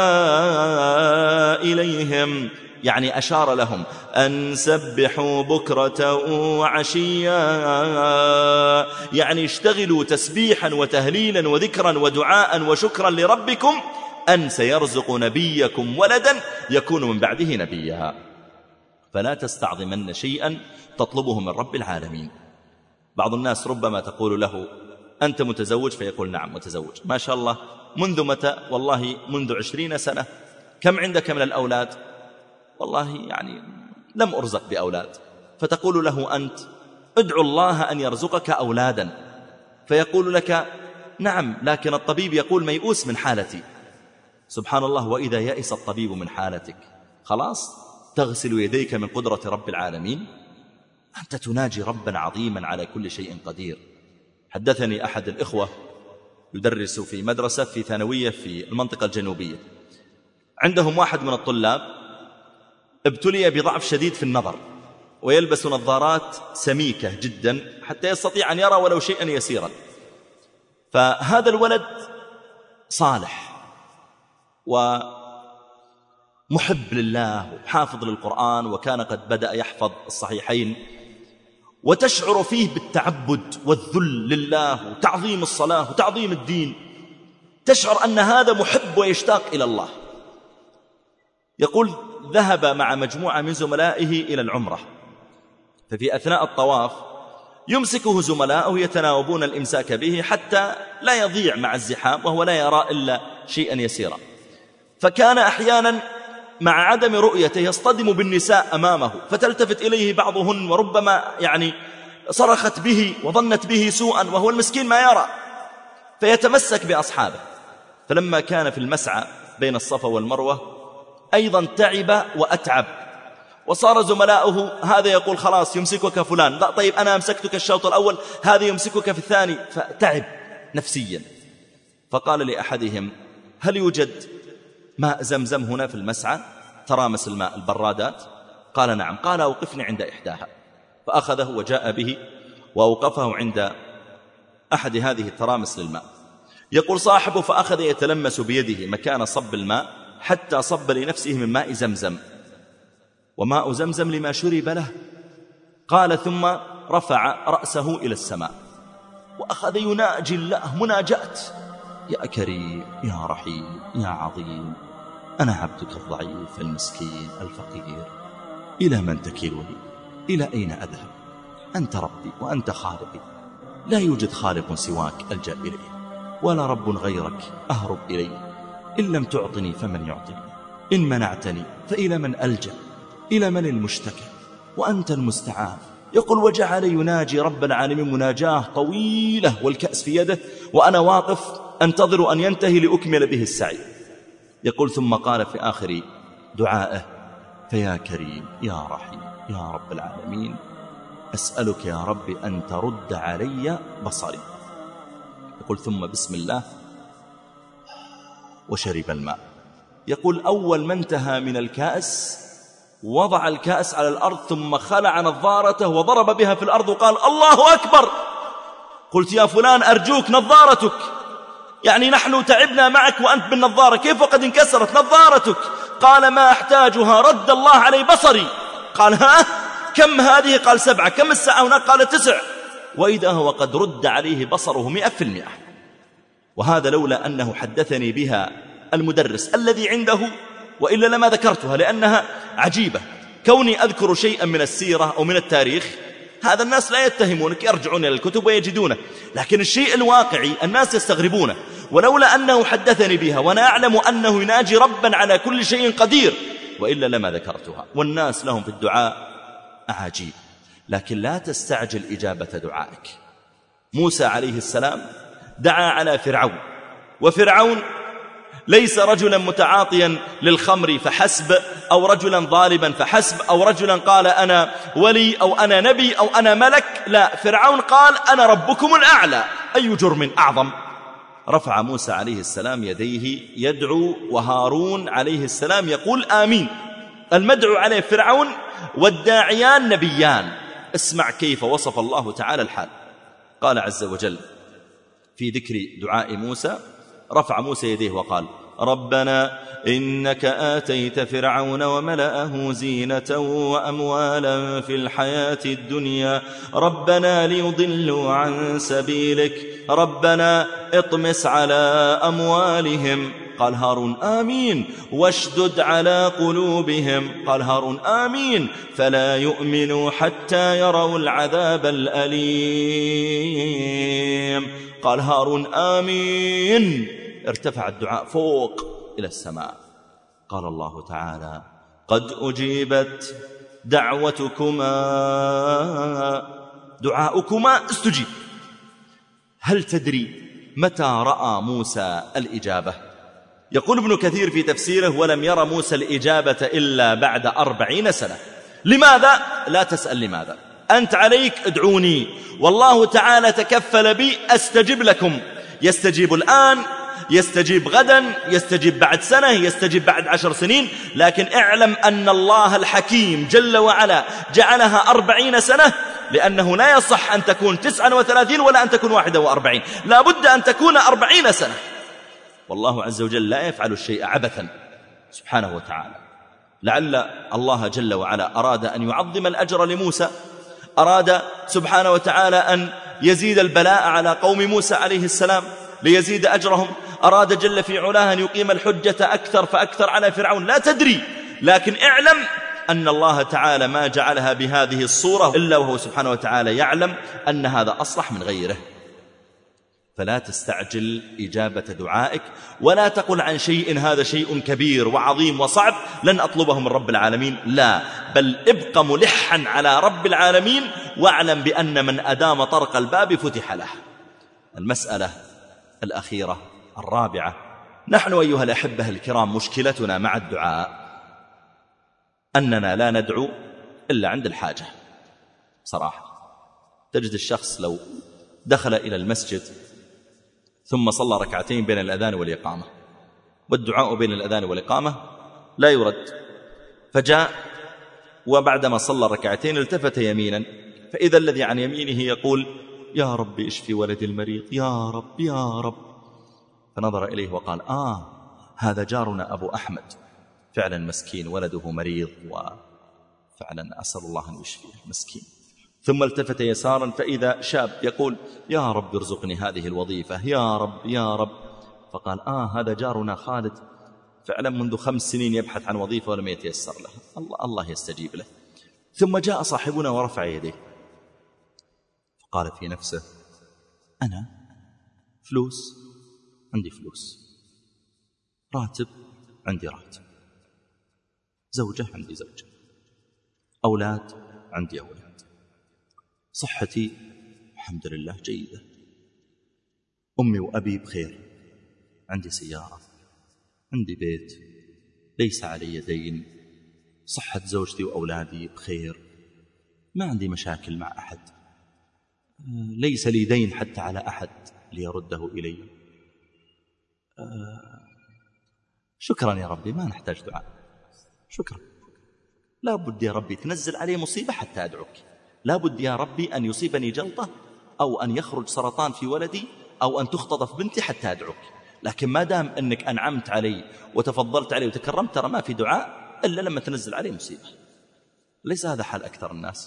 إليهم، يعني أشار لهم أن سبحوا بكرة وعشيا، يعني اشتغلوا تسبيحا وتهليلا وذكرا ودعاء وشكرا لربكم أن سيرزق نبيكم ولدا يكون من بعده نبيها. فلا تستعظمن شيئا تطلبه من رب العالمين. بعض الناس ربما تقول له أنت متزوج؟ فيقول نعم متزوج. ما شاء الله، منذ متى؟ والله منذ عشرين سنة. كم عندك من الأولاد؟ والله يعني لم أرزق بأولاد. فتقول له أنت ادعو الله أن يرزقك أولادا، فيقول لك نعم، لكن الطبيب يقول ميؤوس من حالتي. سبحان الله، وإذا يئس الطبيب من حالتك خلاص تغسل يديك من قدرة رب العالمين. أنت تناجي ربا عظيما على كل شيء قدير. حدثني أحد الإخوة يدرس في مدرسة في ثانوية في المنطقة الجنوبية، عندهم واحد من الطلاب ابتلي بضعف شديد في النظر ويلبس نظارات سميكة جدا حتى يستطيع أن يرى ولو شيئا يسيرا. فهذا الولد صالح ومحب لله وحافظ للقرآن، وكان قد بدأ يحفظ الصحيحين، وتشعر فيه بالتعبد والذل لله وتعظيم الصلاة وتعظيم الدين، تشعر أن هذا محب ويشتاق إلى الله. يقول ذهب مع مجموعة من زملائه إلى العمرة، ففي أثناء الطواف يمسكه زملاؤه يتناوبون الإمساك به حتى لا يضيع مع الزحام وهو لا يرى إلا شيئا يسيرا. فكان أحيانا مع عدم رؤيته يصطدم بالنساء أمامه فتلتفت إليه بعضهن وربما يعني صرخت به وظنت به سوءا وهو المسكين ما يرى، فيتمسك بأصحابه. فلما كان في المسعى بين الصفا والمروة أيضا تعب وأتعب، وصار زملاؤه هذا يقول خلاص يمسكك فلان، لا طيب أنا أمسكتك الشوط الأول، هذا يمسكك في الثاني، فتعب نفسيا. فقال لأحدهم هل يوجد ماء زمزم هنا في المسعى؟ ترامس الماء البرادات. قال نعم. قال أوقفني عند إحداها، فأخذه وجاء به وأوقفه عند أحد هذه الترامس للماء. يقول صاحبه فأخذ يتلمس بيده مكان صب الماء حتى صب لنفسه من ماء زمزم، وماء زمزم لما شرب له. قال ثم رفع رأسه إلى السماء وأخذ يناجي الله مناجاة: يا كريم يا رحيم يا عظيم، أنا عبدك الضعيف المسكين الفقير، إلى من تكلني؟ إلى أين أذهب؟ أنت ربي وأنت خالقي، لا يوجد خالق سواك ألجأ إليه، ولا رب غيرك أهرب إليه. إن لم تعطني فمن يعطني، إن منعتني فإلى من ألجأ؟ إلى من المشتكى؟ وأنت المستعان. يقول وجعل يناجي رب العالمين مناجاه طويلة والكأس في يده، وأنا واقف أنتظر أن ينتهي لأكمل به السعي. يقول ثم قال في آخر دعائه: فيا كريم يا رحيم يا رب العالمين أسألك يا رب أن ترد علي بصري. يقول ثم بسم الله وشرب الماء. يقول أول ما انتهى من الكأس وضع الكأس على الأرض ثم خلع نظارته وضرب بها في الأرض وقال الله أكبر. قلت يا فلان أرجوك نظارتك، يعني نحن تعبنا معك وأنت بالنظارة، كيف وقد انكسرت نظارتك؟ قال ما أحتاجها، رد الله علي بصري. قال ها كم هذه؟ قال سبعة. كم الساعة هناك؟ قال تسع. وإذا هو قد رد عليه بصره مئة في المئة. وهذا لولا أنه حدثني بها المدرس الذي عنده، وإلا لما ذكرتها لأنها عجيبة. كوني أذكر شيئا من السيرة أو من التاريخ هذا الناس لا يتهمونك، يرجعون إلى الكتب ويجدونه، لكن الشيء الواقعي الناس يستغربونه. ولولا أنه حدثني بها وأنا أعلم أنه يناجي ربا على كل شيء قدير، وإلا لما ذكرتها. والناس لهم في الدعاء أعاجيب، لكن لا تستعجل إجابة دعائك. موسى عليه السلام دعا على فرعون، وفرعون ليس رجلا متعاطيا للخمر فحسب، أو رجلا ظالما فحسب، أو رجلا قال أنا ولي أو أنا نبي أو أنا ملك. لا، فرعون قال أنا ربكم الأعلى. أي جرم أعظم؟ رفع موسى عليه السلام يديه يدعو، وهارون عليه السلام يقول آمين. المدعو عليه فرعون والداعيان نبيان. اسمع كيف وصف الله تعالى الحال. قال عز وجل في ذكر دعاء موسى، رفع موسى يديه وقال ربنا إنك آتيت فرعون وملأه زينة وأموالا في الحياة الدنيا ربنا ليضلوا عن سبيلك ربنا اطمس على أموالهم. قال هارون آمين. واشدد على قلوبهم. قال هارون آمين. فلا يؤمنوا حتى يروا العذاب الأليم. قال هارون آمين. ارتفع الدعاء فوق إلى السماء. قال الله تعالى قد أجيبت دعوتكما، دعاؤكما استجيب. هل تدري متى رأى موسى الإجابة؟ يقول ابن كثير في تفسيره ولم يرى موسى الإجابة إلا بعد أربعين سنة. لماذا؟ لا تسأل لماذا، أنت عليك ادعوني والله تعالى تكفل بي أستجب لكم. يستجيب الآن، يستجيب غدا، يستجيب بعد سنة، يستجيب بعد عشر سنين، لكن اعلم أن الله الحكيم جل وعلا جعلها أربعين سنة، لأنه لا يصح أن تكون تسعة وثلاثين ولا أن تكون واحدة وأربعين، لا بد أن تكون أربعين سنة. والله عز وجل لا يفعل الشيء عبثا سبحانه وتعالى. لعل الله جل وعلا أراد أن يعظم الأجر لموسى، أراد سبحانه وتعالى أن يزيد البلاء على قوم موسى عليه السلام ليزيد أجرهم، أراد جل في علاه أن يقيم الحجة أكثر فأكثر على فرعون، لا تدري. لكن اعلم أن الله تعالى ما جعلها بهذه الصورة إلا وهو سبحانه وتعالى يعلم أن هذا أصلح من غيره. فلا تستعجل إجابة دعائك، ولا تقل عن شيء هذا شيء كبير وعظيم وصعب لن أطلبه من رب العالمين، لا، بل ابق ملحا على رب العالمين، واعلم بأن من أدام طرق الباب فتح له. المسألة الأخيرة الرابعة، نحن أيها الأحبة الكرام مشكلتنا مع الدعاء أننا لا ندعو إلا عند الحاجة. صراحة تجد الشخص لو دخل إلى المسجد ثم صلى ركعتين بين الأذان والإقامة، والدعاء بين الأذان والإقامة لا يرد، فجاء وبعدما صلى ركعتين التفت يمينا فإذا الذي عن يمينه يقول يا رب اشفي ولدي المريض، يا رب يا رب. فنظر إليه وقال آه هذا جارنا أبو أحمد، فعلا مسكين ولده مريض وفعلا أسأل الله أن يشفيه مسكين. ثم التفت يسارا فإذا شاب يقول يا رب ارزقني هذه الوظيفة، يا رب يا رب. فقال آه هذا جارنا خالد، فعلا منذ خمس سنين يبحث عن وظيفة ولم يتيسر له، الله, الله يستجيب له. ثم جاء صاحبنا ورفع يديه فقال في نفسه أنا فلوس عندي فلوس، راتب عندي راتب، زوجة عندي زوجة، أولاد عندي أولاد، صحتي الحمد لله جيدة، أمي وأبي بخير، عندي سيارة، عندي بيت، ليس علي دين، صحة زوجتي وأولادي بخير، ما عندي مشاكل مع أحد، ليس لي دين حتى على أحد ليرده إلي. شكرا يا ربي، ما نحتاج دعاء، شكرا. لا بد يا ربي تنزل علي مصيبة حتى أدعوك، لا بد يا ربي أن يصيبني جلطة أو أن يخرج سرطان في ولدي أو أن تختطف بنتي حتى أدعوك. لكن ما دام أنك أنعمت علي وتفضلت علي وتكرمت، ترى ما في دعاء إلا لما تنزل علي مصيبة. ليس هذا حال أكثر الناس.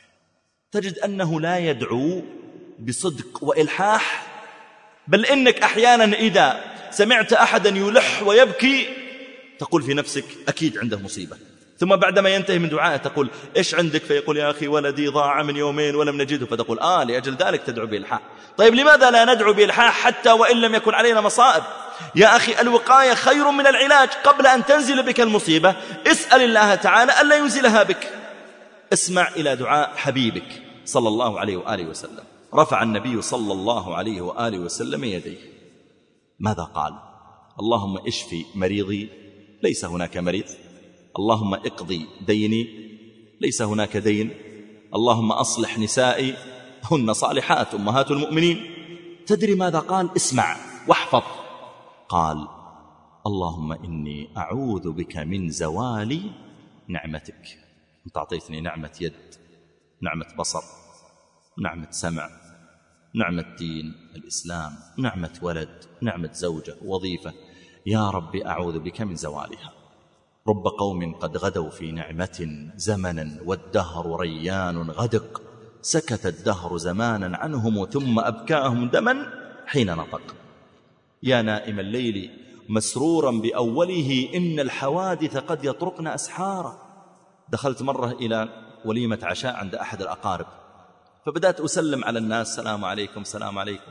تجد أنه لا يدعو بصدق وإلحاح، بل إنك أحيانا إذا سمعت أحدا يلح ويبكي تقول في نفسك أكيد عنده مصيبة، ثم بعدما ينتهي من دعائه تقول إيش عندك؟ فيقول يا أخي ولدي ضاع من يومين ولم نجده، فتقول آه لأجل ذلك تدعو بإلحاح. طيب لماذا لا ندعو بإلحاح حتى وإن لم يكن علينا مصائب؟ يا أخي الوقاية خير من العلاج. قبل أن تنزل بك المصيبة اسأل الله تعالى ألا ينزلها بك. اسمع إلى دعاء حبيبك صلى الله عليه وآله وسلم. رفع النبي صلى الله عليه وآله وسلم يديه، ماذا قال؟ اللهم اشفي مريضي، ليس هناك مريض. اللهم اقضي ديني، ليس هناك دين. اللهم أصلح نسائي، هن صالحات أمهات المؤمنين. تدري ماذا قال؟ اسمع واحفظ. قال اللهم إني أعوذ بك من زوال نعمتك. أنت أعطيتني نعمة يد، نعمة بصر، نعمة سمع، نعمة دين الإسلام، نعمة ولد، نعمة زوجة، وظيفة. يا رب أعوذ بك من زوالها. رب قوم قد غدوا في نعمة زمنا والدهر ريان غدق، سكت الدهر زمانا عنهم ثم أبكاهم دما حين نطق. يا نائم الليل مسرورا بأوله، إن الحوادث قد يطرقن أسحارا. دخلت مرة إلى وليمة عشاء عند أحد الأقارب، فبدأت أسلم على الناس، السلام عليكم السلام عليكم.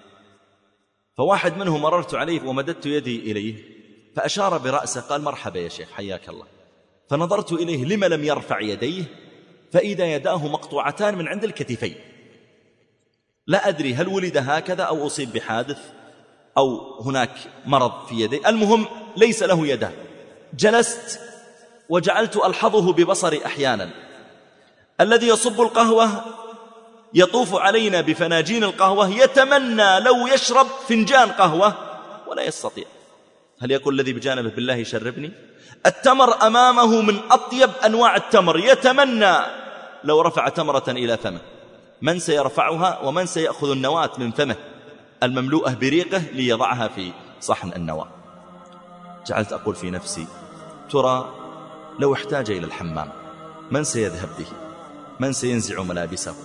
فواحد منهم مررت عليه ومددت يدي إليه فأشار برأسه، قال مرحبا يا شيخ حياك الله. فنظرت إليه لما لم يرفع يديه، فإذا يداه مقطوعتان من عند الكتفين. لا أدري هل ولد هكذا أو أصيب بحادث أو هناك مرض في يديه، المهم ليس له يدان. جلست وجعلت ألحظه ببصري أحيانا. الذي يصب القهوة يطوف علينا بفناجين القهوة يتمنى لو يشرب فنجان قهوة ولا يستطيع. هل يقول الذي بجانبه بالله شربني؟ التمر أمامه من أطيب أنواع التمر، يتمنى لو رفع تمرة إلى فمه. من سيرفعها ومن سيأخذ النواة من فمه المملوءة بريقه ليضعها في صحن النواة؟ جعلت أقول في نفسي ترى لو احتاج إلى الحمام من سيذهب به؟ من سينزع ملابسه؟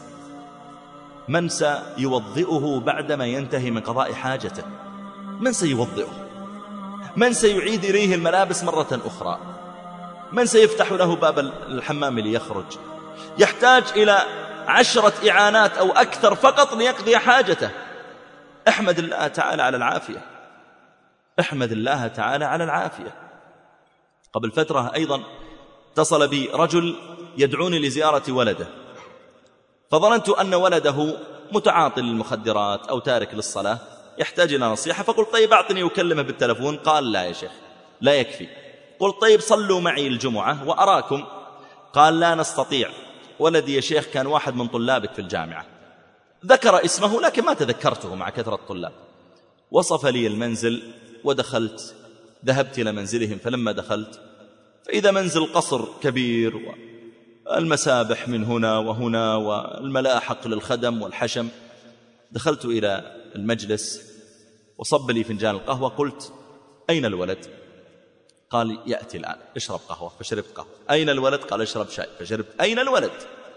من سيوضئه بعدما ينتهي من قضاء حاجته؟ من سيوضئه؟ من سيعيد إليه الملابس مرة أخرى؟ من سيفتح له باب الحمام ليخرج؟ يحتاج إلى عشرة إعانات أو أكثر فقط ليقضي حاجته. احمد الله تعالى على العافية، احمد الله تعالى على العافية. قبل فترة أيضا اتصل بي رجل يدعوني لزيارة ولده، فظننت أن ولده متعاطي للمخدرات أو تارك للصلاة يحتاج إلى نصيحة، فقلت طيب أعطني أكلمه بالتلفون. قال لا يا شيخ لا يكفي. قلت طيب صلوا معي الجمعة وأراكم. قال لا نستطيع، ولدي يا شيخ كان واحد من طلابك في الجامعة. ذكر اسمه لكن ما تذكرته مع كثرة الطلاب. وصف لي المنزل ودخلت، ذهبت إلى منزلهم. فلما دخلت فإذا منزل قصر كبير والمسابح من هنا وهنا والملاحق للخدم والحشم. دخلت إلى المجلس وصب لي فنجان القهوة. قلت أين الولد؟ قال يأتي الآن. اشرب قهوة، فشربت قهوة. أين الولد؟ قال اشرب شاي، فشربت. أين الولد؟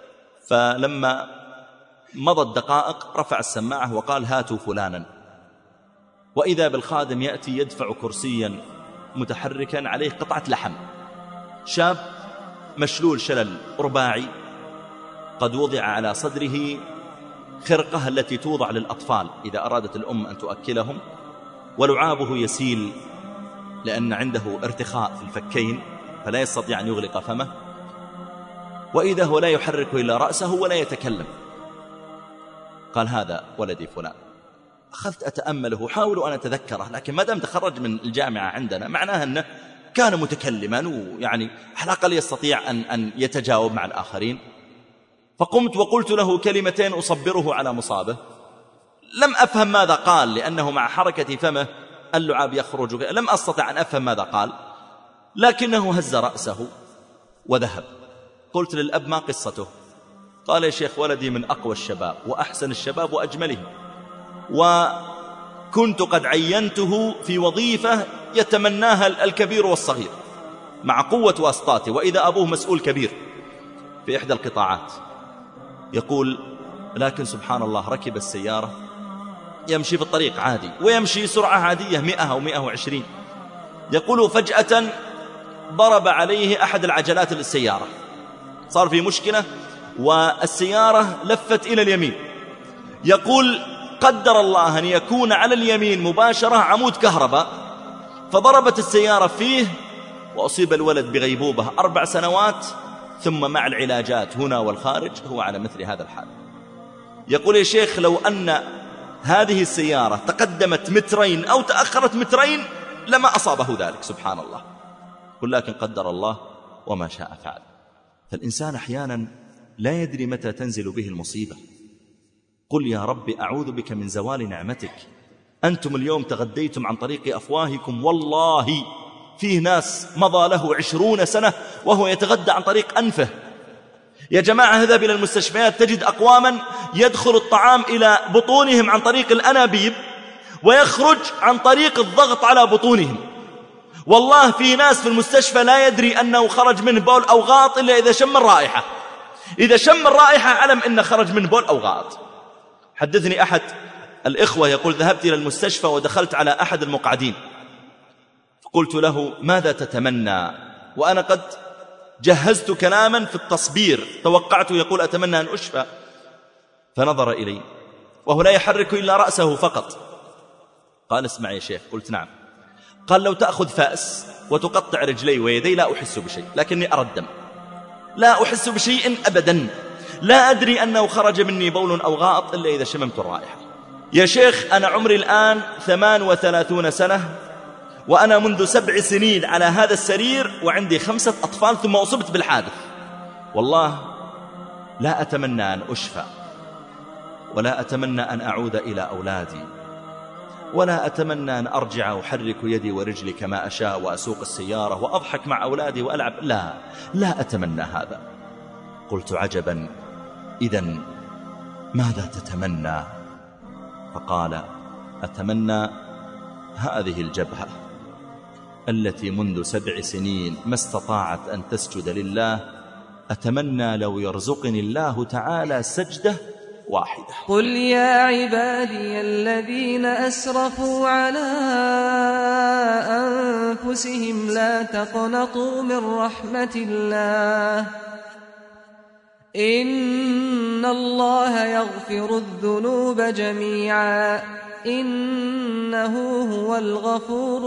فلما مضت دقائق رفع السماعة وقال هاتوا فلانا. وإذا بالخادم يأتي يدفع كرسيا متحركا عليه قطعة لحم. شاب مشلول شلل رباعي، قد وضع على صدره خرقة التي توضع للأطفال إذا أرادت الأم أن تؤكلهم، ولعابه يسيل لأن عنده ارتخاء في الفكين فلا يستطيع أن يغلق فمه، وإذا هو لا يحرك إلا رأسه ولا يتكلم. قال هذا ولدي فلان. أخذت أتأمله، حاول أن أتذكره، لكن ما دام تخرج من الجامعة عندنا معناها أنه كان متكلما ويعني على الأقل يستطيع أن, أن يتجاوب مع الآخرين. فقمت وقلت له كلمتين أصبره على مصابه. لم أفهم ماذا قال، لأنه مع حركة فمه اللعاب يخرج، لم أستطع أن أفهم ماذا قال، لكنه هز رأسه وذهب. قلت للأب: ما قصته؟ قال: يا شيخ، ولدي من أقوى الشباب وأحسن الشباب وأجملهم، وكنت قد عينته في وظيفة يتمناها الكبير والصغير مع قوة واسطاته، وإذا أبوه مسؤول كبير في إحدى القطاعات. يقول: لكن سبحان الله، ركب السيارة يمشي في الطريق عادي، ويمشي سرعة عادية مئة أو مئة وعشرين. يقول: فجأة ضرب عليه أحد العجلات للسيارة، صار في مشكلة والسيارة لفت إلى اليمين. يقول: قدر الله أن يكون على اليمين مباشرة عمود كهرباء، فضربت السيارة فيه وأصيب الولد بغيبوبة أربع سنوات، ثم مع العلاجات هنا والخارج هو على مثل هذا الحال. يقول: يا شيخ، لو أن هذه السيارة تقدمت مترين أو تأخرت مترين لما أصابه ذلك، سبحان الله. قل: لكن قدر الله وما شاء فعل. فالإنسان أحيانا لا يدري متى تنزل به المصيبة. قل: يا رب أعوذ بك من زوال نعمتك. أنتم اليوم تغديتم عن طريق أفواهكم، والله فيه ناس مضى له عشرون سنة وهو يتغدى عن طريق أنفه. يا جماعة، اذهب إلى المستشفيات تجد أقواما يدخل الطعام إلى بطونهم عن طريق الأنابيب ويخرج عن طريق الضغط على بطونهم. والله في ناس في المستشفى لا يدري أنه خرج منه بول أو غائط إلا إذا شم الرائحة. إذا شم الرائحة علم إنه خرج منه بول أو غائط. حدثني أحد الإخوة يقول: ذهبت إلى المستشفى ودخلت على أحد المقعدين، فقلت له: ماذا تتمنى؟ وأنا قد جهزت كلاما في التصبير، توقعته يقول: أتمنى أن أشفى. فنظر إلي وهو لا يحرك إلا رأسه فقط. قال: اسمع يا شيخ. قلت: نعم. قال: لو تأخذ فأس وتقطع رجلي ويدي لا أحس بشيء، لكني أرى الدم، لا أحس بشيء أبدا، لا أدري أنه خرج مني بول أو غائط إلا إذا شممت الرائحة. يا شيخ، أنا عمري الآن ثمان وثلاثون سنة، وأنا منذ سبع سنين على هذا السرير وعندي خمسة أطفال، ثم أصبت بالحادث. والله لا أتمنى أن أشفى، ولا أتمنى أن أعود إلى أولادي، ولا أتمنى أن أرجع أحرك يدي ورجلي كما أشاء وأسوق السيارة وأضحك مع أولادي وألعب. لا لا أتمنى هذا. قلت: عجبا، إذن ماذا تتمنى؟ فقال: أتمنى هذه الجبهة التي منذ سبع سنين ما استطاعت أن تسجد لله، أتمنى لو يرزقني الله تعالى سجدة واحدة. قل يا عبادي الذين أسرفوا على أنفسهم لا تقنطوا من رحمة الله، إن الله يغفر الذنوب جميعا، إنه هو الغفور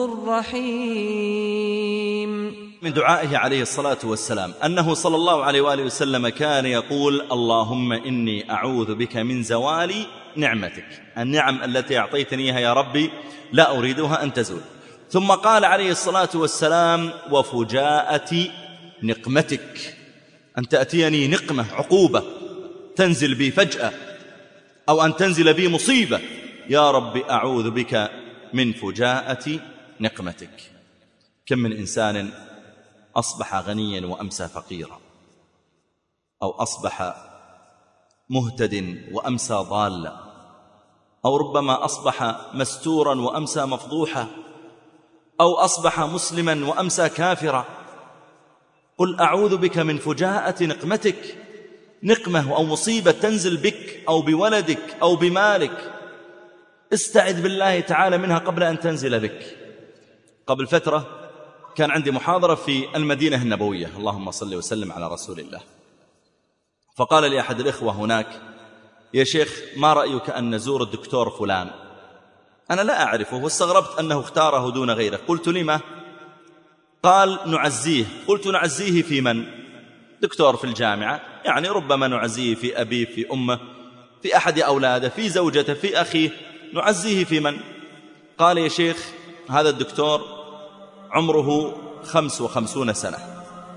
الرحيم. من دعائه عليه الصلاة والسلام أنه صلى الله عليه وآله وسلم كان يقول: اللهم إني أعوذ بك من زوال نعمتك، النعم التي أعطيتنيها يا ربي لا أريدها أن تزول. ثم قال عليه الصلاة والسلام: وفجاءة نقمتك، أن تأتيني نقمة، عقوبة تنزل بي فجأة، أو أن تنزل بي مصيبة، يا رب أعوذ بك من فجاءة نقمتك. كم من إنسان أصبح غنيا وأمسى فقيرا، أو أصبح مهتد وأمسى ضالا، أو ربما أصبح مستورا وأمسى مفضوحا، أو أصبح مسلما وأمسى كافرا. قل أعوذ بك من فجاءة نقمتك، نقمة أو مصيبة تنزل بك أو بولدك أو بمالك، استعذ بالله تعالى منها قبل أن تنزل بك. قبل فترة كان عندي محاضرة في المدينة النبوية، اللهم صل وسلم على رسول الله، فقال لي أحد الإخوة هناك: يا شيخ، ما رأيك أن نزور الدكتور فلان؟ أنا لا أعرفه واستغربت أنه اختاره دون غيره. قلت: لما؟ قال: نعزيه. قلت: نعزيه في من؟ دكتور في الجامعة، يعني ربما نعزيه في أبيه، في أمه، في أحد أولاده، في زوجته، في أخيه، نعزيه في من؟ قال: يا شيخ، هذا الدكتور عمره خمس وخمسون سنة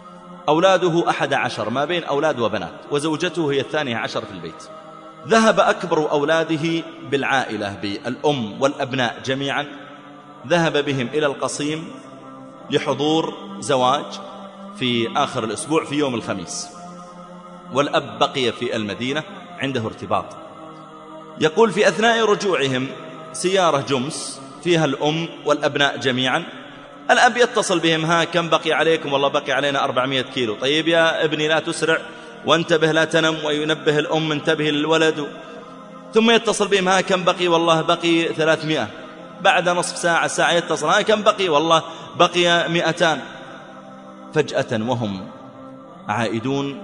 أولاده أحد عشر ما بين أولاد وبنات، وزوجته هي الثانية عشر في البيت. ذهب أكبر أولاده بالعائلة بالأم والأبناء جميعا، ذهب بهم إلى القصيم لحضور زواج في آخر الأسبوع في يوم الخميس، والأب بقي في المدينة عنده ارتباط. يقول في أثناء رجوعهم سيارة جمس فيها الأم والأبناء جميعا، الأب يتصل بهم: ها كم بقي عليكم؟ والله بقي علينا أربعمائة كيلو. طيب يا ابني لا تسرع وانتبه لا تنم، وينبه الأم انتبه للولد. ثم يتصل بهم: ها كم بقي؟ والله بقي ثلاثمائة. بعد نصف ساعة ساعة يتصل: ها كم بقي؟ والله بقي مئتان. فجأة وهم عائدون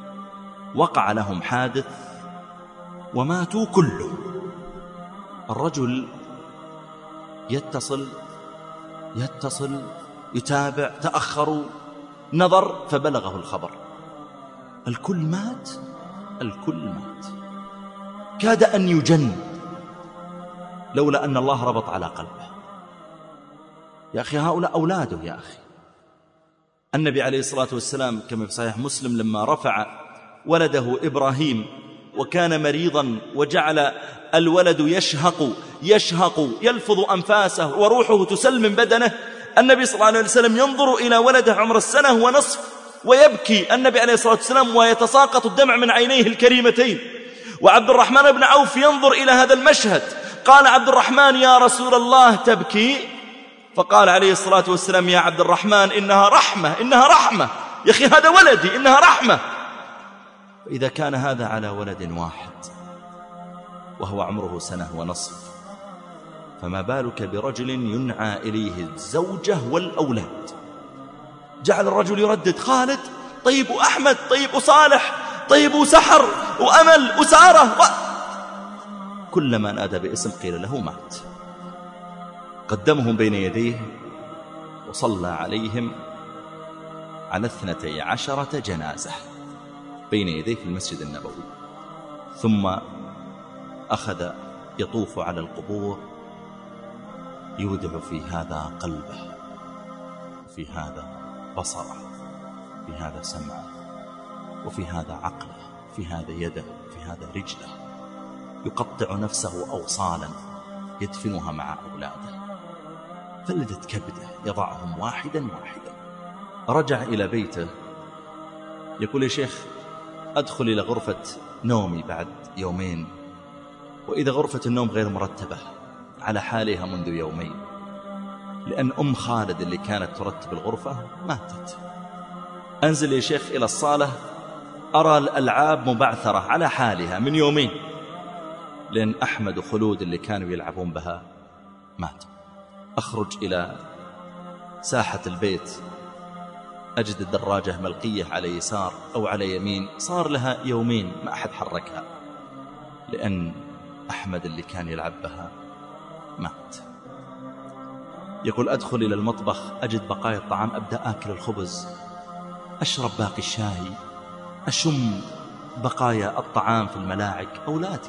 وقع لهم حادث وماتوا كلهم. الرجل يتصل يتصل يتابع، تأخروا، نظر فبلغه الخبر، الكل مات، الكل مات. كاد أن يجن لولا أن الله ربط على قلبه. يا أخي هؤلاء أولاده يا أخي. النبي عليه الصلاة والسلام كما في صحيح مسلم لما رفع ولده إبراهيم وكان مريضا وجعل الولد يشهق يشهق يلفظ أنفاسه وروحه تسل من بدنه، النبي صلى الله عليه وسلم ينظر إلى ولده عمر السنة ونصف ويبكي النبي عليه الصلاة والسلام ويتساقط الدمع من عينيه الكريمتين. وعبد الرحمن بن عوف ينظر إلى هذا المشهد، قال عبد الرحمن: يا رسول الله تبكي؟ فقال عليه الصلاة والسلام: يا عبد الرحمن إنها رحمة، إنها رحمة يا أخي، هذا ولدي، إنها رحمة. إذا كان هذا على ولد واحد وهو عمره سنة ونصف، فما بالك برجل ينعى إليه الزوجة والأولاد؟ جعل الرجل يردد: خالد، طيب أحمد، طيب صالح، طيب سحر وأمل وسارة و... كلما نادى باسم قيل له مات. قدمهم بين يديه وصلى عليهم على اثنتي عشرة جنازة بين يديه في المسجد النبوي، ثم أخذ يطوف على القبور يودع في هذا قلبه، في هذا بصره، في هذا سمعه، وفي هذا عقله، في هذا يده، في هذا رجله، يقطع نفسه أوصالا يدفنها مع أولاده. فلدت كبده يضعهم واحدا واحدا. رجع إلى بيته يقول: يا شيخ أدخل إلى غرفة نومي بعد يومين، وإذا غرفة النوم غير مرتبة على حالها منذ يومين، لأن أم خالد اللي كانت ترتب الغرفة ماتت. أنزل يا شيخ إلى الصالة أرى الألعاب مبعثرة على حالها من يومين، لأن أحمد وخلود اللي كانوا يلعبون بها ماتوا. أخرج إلى ساحة البيت أجد الدراجة ملقية على يسار أو على يمين، صار لها يومين ما أحد حركها، لأن أحمد اللي كان يلعب بها مات. يقول: أدخل إلى المطبخ أجد بقايا الطعام، أبدأ آكل الخبز، أشرب باقي الشاي، أشم بقايا الطعام في الملاعق. أولادي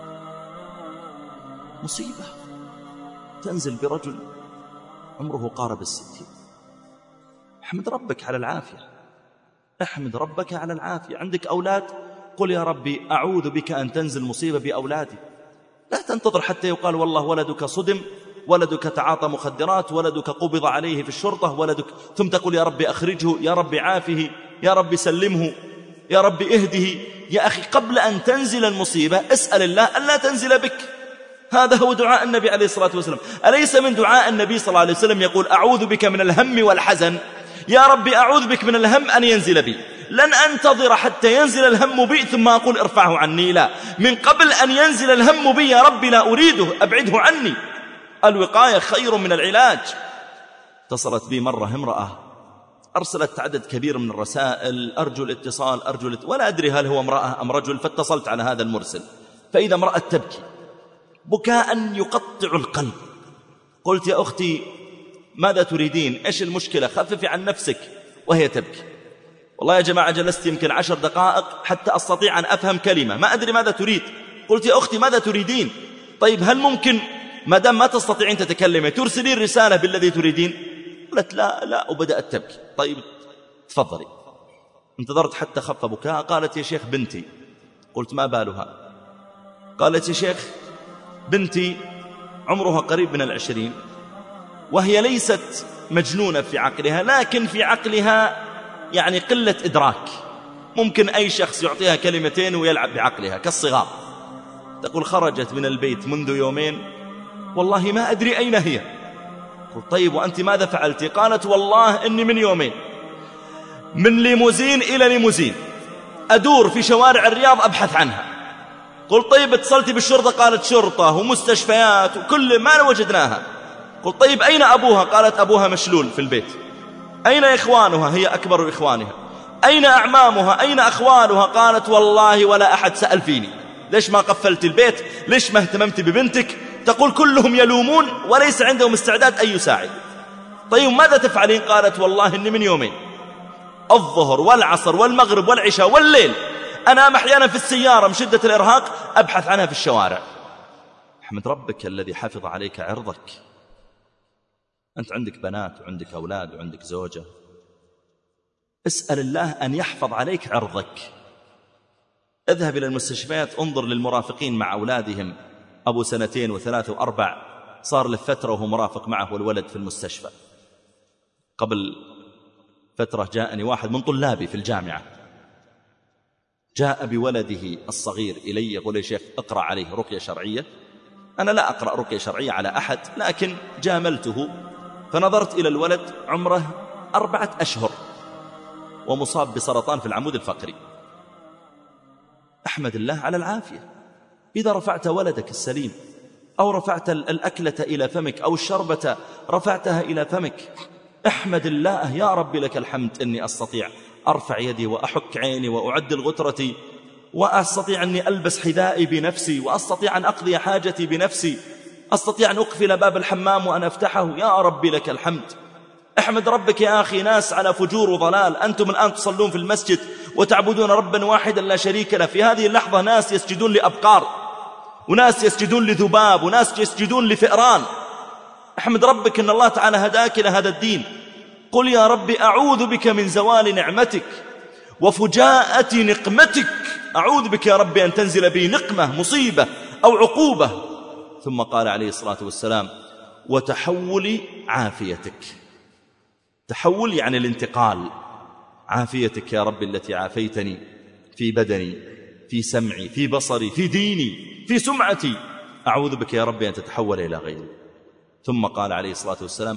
مصيبة تنزل برجل عمره قارب الستين. احمد ربك على العافية، احمد ربك على العافية. عندك أولاد، قل يا ربي أعوذ بك أن تنزل مصيبة بأولادي. لا تنتظر حتى يقال والله ولدك صدم، ولدك تعاطى مخدرات، ولدك قبض عليه في الشرطة، ولدك، ثم تقول يا ربي أخرجه، يا ربي عافه، يا ربي سلمه، يا ربي اهده. يا أخي قبل أن تنزل المصيبة اسأل الله أن لا تنزل بك. هذا هو دعاء النبي عليه الصلاة والسلام. أليس من دعاء النبي صلى الله عليه وسلم يقول: أعوذ بك من الهم والحزن؟ يا ربي أعوذ بك من الهم أن ينزل بي، لن أنتظر حتى ينزل الهم بي ثم أقول ارفعه عني، لا، من قبل أن ينزل الهم بي يا ربي لا أريده، أبعده عني. الوقاية خير من العلاج. اتصلت بي مرة امرأة أرسلت عدد كبير من الرسائل، أرجو الاتصال أرجو الاتصال، ولا أدري هل هو امرأة أم رجل، فاتصلت على هذا المرسل فإذا امرأة تبكي بكاء يقطع القلب. قلت: يا أختي ماذا تريدين؟ إيش المشكلة؟ خففي عن نفسك. وهي تبكي. والله يا جماعة جلست يمكن عشر دقائق حتى أستطيع أن أفهم كلمة، ما أدري ماذا تريد. قلت: يا أختي ماذا تريدين؟ طيب هل ممكن ما دام ما تستطيعين تتكلمي ترسلين رسالة بالذي تريدين؟ قلت: لا لا، وبدأت تبكي. طيب تفضلي. انتظرت حتى خف بكاء. قالت: يا شيخ بنتي. قلت: ما بالها؟ قالت: يا شيخ بنتي عمرها قريب من العشرين، وهي ليست مجنونة في عقلها، لكن في عقلها يعني قلة إدراك، ممكن أي شخص يعطيها كلمتين ويلعب بعقلها كالصغار. تقول: خرجت من البيت منذ يومين، والله ما أدري أين هي. قلت: طيب وأنت ماذا فعلت؟ قالت: والله إني من يومين من ليموزين إلى ليموزين أدور في شوارع الرياض أبحث عنها. قلت: طيب اتصلت بالشرطة؟ قالت: شرطة ومستشفيات وكل ما وجدناها. قلت: طيب أين أبوها؟ قالت: أبوها مشلول في البيت. أين إخوانها؟ هي أكبر إخوانها. أين أعمامها؟ أين أخوالها؟ قالت: والله ولا أحد سأل فيني. ليش ما قفلت البيت؟ ليش ما اهتممت ببنتك؟ تقول: كلهم يلومون وليس عندهم استعداد أن يساعد. طيب ماذا تفعلين؟ قالت: والله إني من يومين الظهر والعصر والمغرب والعشاء والليل أنام أحيانا في السيارة من شدة الإرهاق أبحث عنها في الشوارع. احمد ربك الذي حفظ عليك عرضك. أنت عندك بنات وعندك أولاد وعندك زوجة، اسأل الله أن يحفظ عليك عرضك. اذهب إلى المستشفيات، انظر للمرافقين مع أولادهم، أبو سنتين وثلاث وأربع صار له فترة وهو مرافق معه والولد في المستشفى. قبل فترة جاءني واحد من طلابي في الجامعة، جاء بولده الصغير إلي يقول: يا شيخ اقرأ عليه رقية شرعية. أنا لا أقرأ رقية شرعية على أحد، لكن جاملته فنظرت إلى الولد عمره أربعة أشهر ومصاب بسرطان في العمود الفقري. أحمد الله على العافية. إذا رفعت ولدك السليم أو رفعت الأكلة إلى فمك أو الشربة رفعتها إلى فمك، احمد الله: يا رب لك الحمد أني أستطيع أرفع يدي وأحك عيني وأعدل غترتي وأستطيع أني ألبس حذائي بنفسي وأستطيع أن أقضي حاجتي بنفسي، أستطيع أن أقفل باب الحمام وأن أفتحه. يا رب لك الحمد. احمد ربك يا أخي. ناس على فجور وضلال، أنتم الآن تصلون في المسجد وتعبدون ربا واحدا لا شريك له، في هذه اللحظة ناس يسجدون لأبقار، وناس يسجدون لذباب، وناس يسجدون لفئران. احمد ربك أن الله تعالى هداك إلى هذا الدين. قل: يا رب أعوذ بك من زوال نعمتك وفجاءة نقمتك. أعوذ بك يا رب أن تنزل بي نقمة، مصيبة أو عقوبة. ثم قال عليه الصلاة والسلام: وتحول عافيتك. تحول يعني الانتقال. عافيتك يا رب التي عافيتني في بدني، في سمعي، في بصري، في ديني، في سمعتي، أعوذ بك يا رب أن تتحول إلى غيري. ثم قال عليه الصلاة والسلام: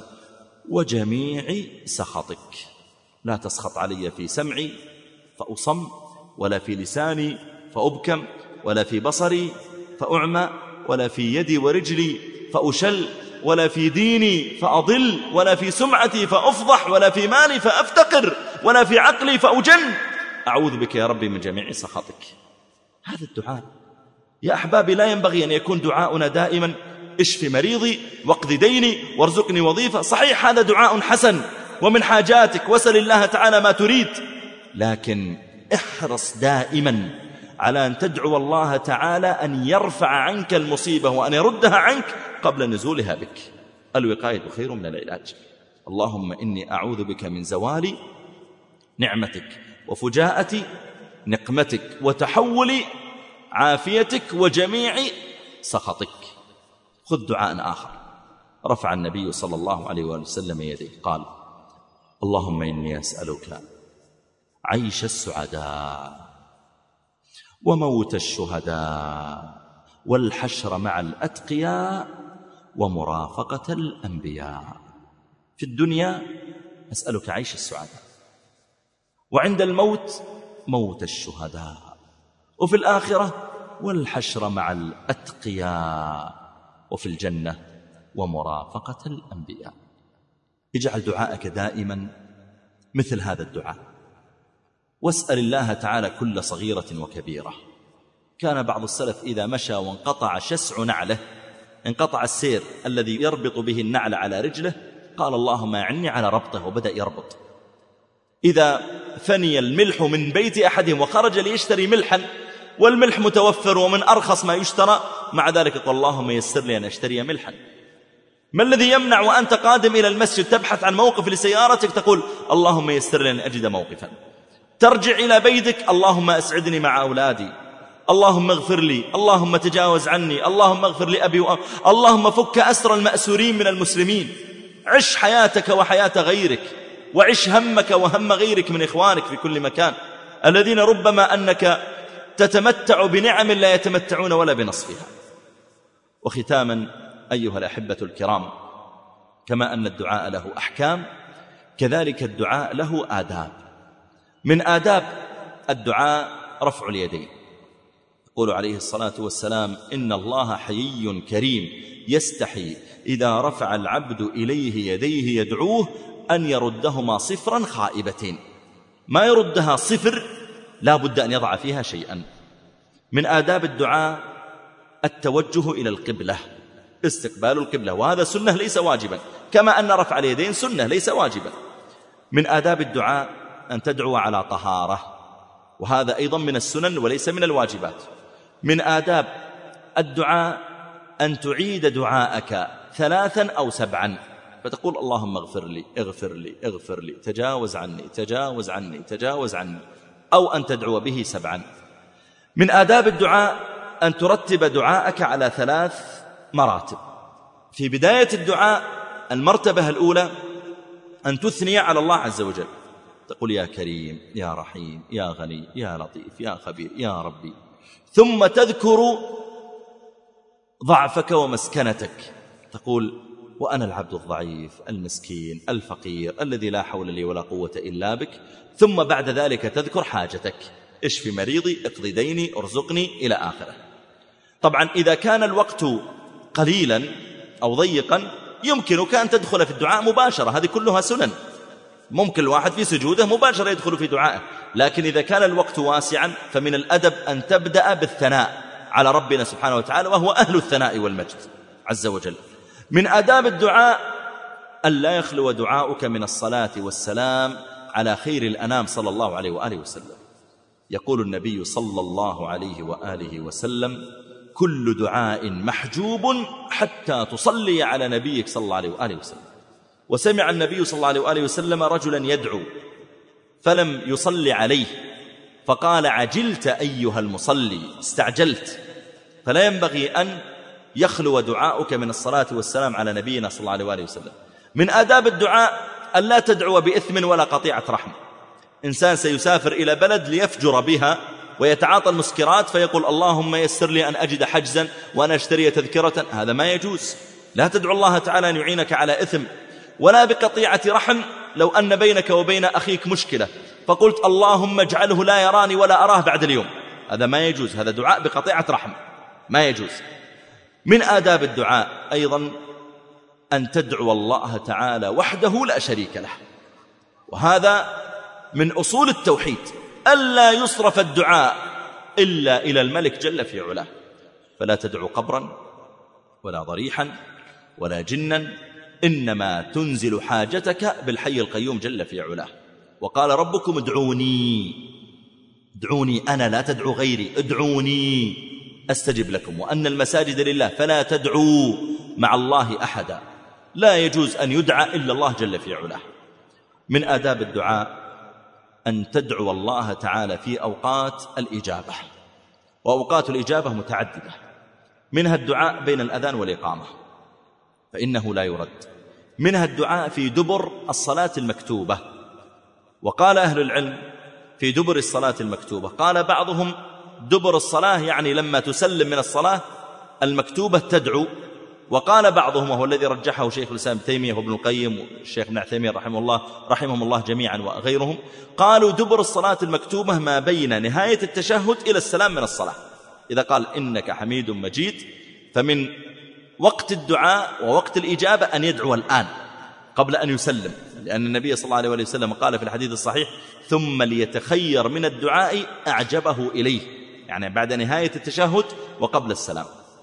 وجميع سخطك. لا تسخط علي في سمعي فأصم، ولا في لساني فأبكم، ولا في بصري فأعمى، ولا في يدي ورجلي فأشل، ولا في ديني فأضل، ولا في سمعتي فأفضح، ولا في مالي فأفتقر، ولا في عقلي فأجن. أعوذ بك يا ربي من جميع سخطك. هذا الدعاء يا أحبابي لا ينبغي أن يكون دعاؤنا دائما: اشف مريضي واقض ديني وارزقني وظيفة. صحيح هذا دعاء حسن ومن حاجاتك، وسل الله تعالى ما تريد، لكن احرص دائما على أن تدعو الله تعالى أن يرفع عنك المصيبة وأن يردها عنك قبل نزولها بك. الوقاية خير من العلاج. اللهم إني أعوذ بك من زوال نعمتك وفجاءة نقمتك وتحول عافيتك وجميع سخطك. خذ دعاء آخر. رفع النبي صلى الله عليه وآله وسلم يديه قال: اللهم إني أسألك عيش السعداء وموت الشهداء والحشر مع الأتقياء ومرافقة الأنبياء. في الدنيا أسألك عيش السعداء، وعند الموت موت الشهداء، وفي الآخرة والحشر مع الأتقياء، وفي الجنة ومرافقة الأنبياء. اجعل دعاءك دائما مثل هذا الدعاء، واسأل الله تعالى كل صغيرة وكبيرة. كان بعض السلف إذا مشى وانقطع شسع نعله، انقطع السير الذي يربط به النعل على رجله، قال اللهم أعني على ربطه، وبدأ يربط. إذا فني الملح من بيت أحدهم وخرج ليشتري ملحا والملح متوفر ومن أرخص ما يشترى، مع ذلك قال اللهم يسر لي أن أشتري ملحا. ما الذي يمنع وأنت قادم إلى المسجد تبحث عن موقف لسيارتك تقول اللهم يسر لي أن أجد موقفا؟ ترجع إلى بيتك اللهم أسعدني مع أولادي، اللهم اغفر لي، اللهم تجاوز عني، اللهم اغفر لأبي وأم، اللهم فك أسر المأسورين من المسلمين. عش حياتك وحياة غيرك، وعش همك وهم غيرك من إخوانك في كل مكان، الذين ربما أنك تتمتع بنعم لا يتمتعون ولا بنصفها. وختاما أيها الأحبة الكرام، كما أن الدعاء له أحكام كذلك الدعاء له آداب. من آداب الدعاء رفع اليدين. يقول عليه الصلاة والسلام: إن الله حيي كريم يستحي إذا رفع العبد إليه يديه يدعوه أن يردهما صفرا خائبتين. ما يردها صفر، لا بد أن يضع فيها شيئا. من آداب الدعاء التوجه إلى القبلة، استقبال القبلة، وهذا سنة ليس واجبا، كما أن رفع اليدين سنة ليس واجبا. من آداب الدعاء أن تدعو على طهارة، وهذا أيضا من السنن وليس من الواجبات. من آداب الدعاء أن تعيد دعاءك ثلاثا أو سبعا، فتقول اللهم اغفر لي اغفر لي اغفر لي، تجاوز عني تجاوز عني تجاوز عني، أو أن تدعو به سبعا. من آداب الدعاء أن ترتب دعاءك على ثلاث مراتب. في بداية الدعاء المرتبة الأولى أن تثني على الله عز وجل، تقول يا كريم يا رحيم يا غني يا لطيف يا خبير يا ربي، ثم تذكر ضعفك ومسكنتك، تقول وأنا العبد الضعيف المسكين الفقير الذي لا حول لي ولا قوة إلا بك، ثم بعد ذلك تذكر حاجتك، اشف مريضي اقضي ديني ارزقني إلى آخره. طبعا إذا كان الوقت قليلا أو ضيقا يمكنك أن تدخل في الدعاء مباشرة، هذه كلها سنن، ممكن الواحد في سجوده مباشرة يدخل في دعائه. لكن إذا كان الوقت واسعا فمن الأدب أن تبدأ بالثناء على ربنا سبحانه وتعالى، وهو أهل الثناء والمجد عز وجل. من آداب الدعاء أن لا يخلو دعاؤك من الصلاة والسلام على خير الأنام صلى الله عليه وآله وسلم. يقول النبي صلى الله عليه وآله وسلم: كل دعاء محجوب حتى تصلي على نبيك صلى الله عليه وآله وسلم. وسمع النبي صلى الله عليه وآله وسلم رجلا يدعو فلم يصلي عليه، فقال: عجلت أيها المصلي، استعجلت. فلا ينبغي أن يخلو دعاؤك من الصلاة والسلام على نبينا صلى الله عليه وآله وسلم. من آداب الدعاء أن لا تدعو بإثم ولا قطيعة رحم. إنسان سيسافر إلى بلد ليفجر بها ويتعاطى المسكرات فيقول اللهم يسر لي أن أجد حجزا وأن أشتري تذكرة، هذا ما يجوز. لا تدعو الله تعالى أن يعينك على إثم، ولا بقطيعة رحم. لو أن بينك وبين أخيك مشكلة فقلت اللهم اجعله لا يراني ولا أراه بعد اليوم، هذا ما يجوز، هذا دعاء بقطيعة رحم، ما يجوز. من آداب الدعاء أيضا أن تدعو الله تعالى وحده لا شريك له، وهذا من أصول التوحيد، ألا يصرف الدعاء إلا إلى الملك جل في علاه. فلا تدعو قبرا ولا ضريحا ولا جنا، إنما تنزل حاجتك بالحي القيوم جل في علاه. وقال ربكم ادعوني، ادعوني أنا، لا تدعو غيري، ادعوني أستجب لكم، وأن المساجد لله فلا تدعوا مع الله أحدا. لا يجوز أن يدعى إلا الله جل في علاه. من آداب الدعاء أن تدعو الله تعالى في أوقات الإجابة، وأوقات الإجابة متعددة، منها الدعاء بين الأذان والإقامة فإنه لا يرد، منها الدعاء في دبر الصلاة المكتوبة. وقال أهل العلم في دبر الصلاة المكتوبة، قال بعضهم دبر الصلاة يعني لما تسلم من الصلاة المكتوبة تدعو، وقال بعضهم وهو الذي رجحه شيخ الإسلام ابن تيمية وابن القيم والشيخ ابن عثيمين رحمه الله رحمهم الله جميعا وغيرهم، قالوا دبر الصلاة المكتوبة ما بين نهاية التشهد إلى السلام من الصلاة. إذا قال إنك حميد مجيد فمن وقت الدعاء ووقت الإجابة أن يدعو الآن قبل أن يسلم، لأن النبي صلى الله عليه وسلم قال في الحديث الصحيح ثم ليتخير من الدعاء أعجبه إليه، يعني بعد نهاية التشهد وقبل السلام.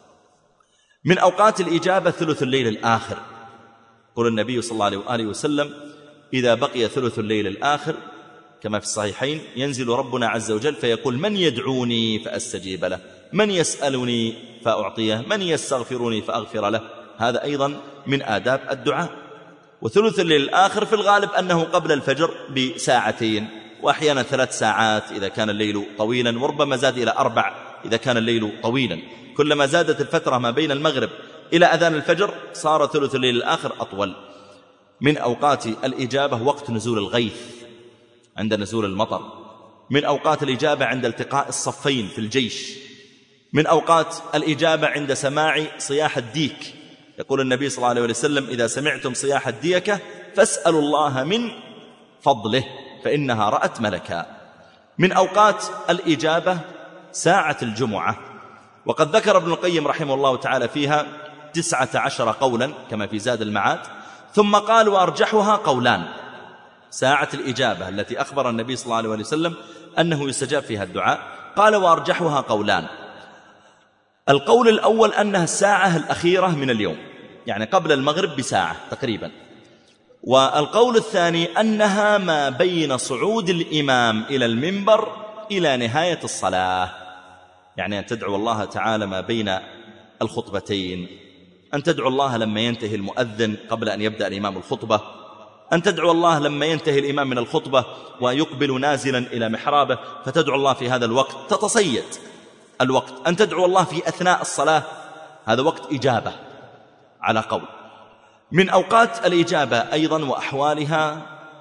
من أوقات الإجابة ثلث الليل الآخر، قال النبي صلى الله عليه وآله وسلم إذا بقي ثلث الليل الآخر كما في الصحيحين ينزل ربنا عز وجل فيقول من يدعوني فأستجيب له، من يسألني فأعطيه، من يستغفرني فأغفر له. هذا أيضا من آداب الدعاء. وثلث الليل الآخر في الغالب أنه قبل الفجر بساعتين، وأحيانا ثلاث ساعات إذا كان الليل طويلا، وربما زاد إلى أربع إذا كان الليل طويلا. كلما زادت الفترة ما بين المغرب إلى أذان الفجر صار ثلث الليل الآخر أطول. من أوقات الإجابة وقت نزول الغيث عند نزول المطر، من أوقات الإجابة عند التقاء الصفين في الجيش، من أوقات الإجابة عند سماع صياح الديك. يقول النبي صلى الله عليه وسلم: إذا سمعتم صياح الديكة فاسألوا الله من فضله فإنها رأت ملكا. من أوقات الإجابة ساعة الجمعة، وقد ذكر ابن القيم رحمه الله تعالى فيها تسعة عشر قولا كما في زاد المعاد، ثم قال: وأرجحها قولان. ساعة الإجابة التي أخبر النبي صلى الله عليه وسلم أنه يستجاب فيها الدعاء، قال: وأرجحها قولان. القول الأول أنها الساعة الأخيرة من اليوم، يعني قبل المغرب بساعة تقريبا. والقول الثاني أنها ما بين صعود الإمام إلى المنبر إلى نهاية الصلاة، يعني أن تدعو الله تعالى ما بين الخطبتين، أن تدعو الله لما ينتهي المؤذن قبل أن يبدأ الإمام الخطبة، أن تدعو الله لما ينتهي الإمام من الخطبة ويقبل نازلا إلى محرابه فتدعو الله في هذا الوقت، تتصيد الوقت. أن تدعو الله في أثناء الصلاة، هذا وقت إجابة على قول. من أوقات الإجابة أيضا وأحوالها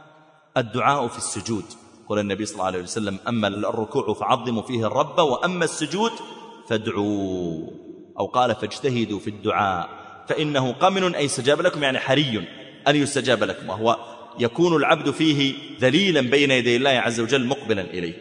الدعاء في السجود. قال النبي صلى الله عليه وسلم: أما الركوع فعظموا فيه الرب، وأما السجود فادعوا، أو قال: فاجتهدوا في الدعاء فإنه قمن أي استجاب لكم، يعني حري أن يستجاب لكم، وهو يكون العبد فيه ذليلا بين يدي الله عز وجل مقبلا إليه.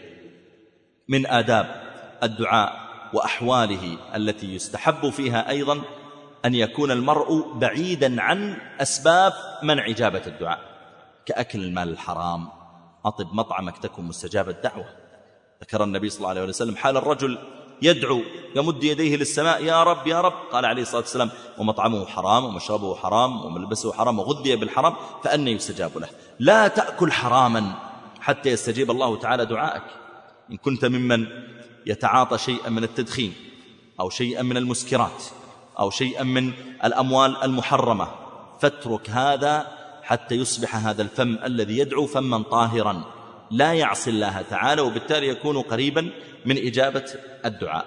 من آداب الدعاء وأحواله التي يستحب فيها أيضا أن يكون المرء بعيدا عن أسباب منع إجابة الدعاء، كأكل المال الحرام، أطب مطعمك تكن مستجاب الدعوة. ذكر النبي صلى الله عليه وسلم حال الرجل يدعو يمد يديه للسماء: يا رب يا رب، قال عليه الصلاة والسلام: ومطعمه حرام ومشربه حرام وملبسه حرام وغذي بالحرام فأنى يستجاب له. لا تأكل حراما حتى يستجيب الله تعالى دعائك. إن كنت ممن يتعاطى شيئا من التدخين أو شيئا من المسكرات أو شيئا من الأموال المحرمة، فاترك هذا حتى يصبح هذا الفم الذي يدعو فما طاهرا لا يعصي الله تعالى، وبالتالي يكون قريبا من إجابة الدعاء.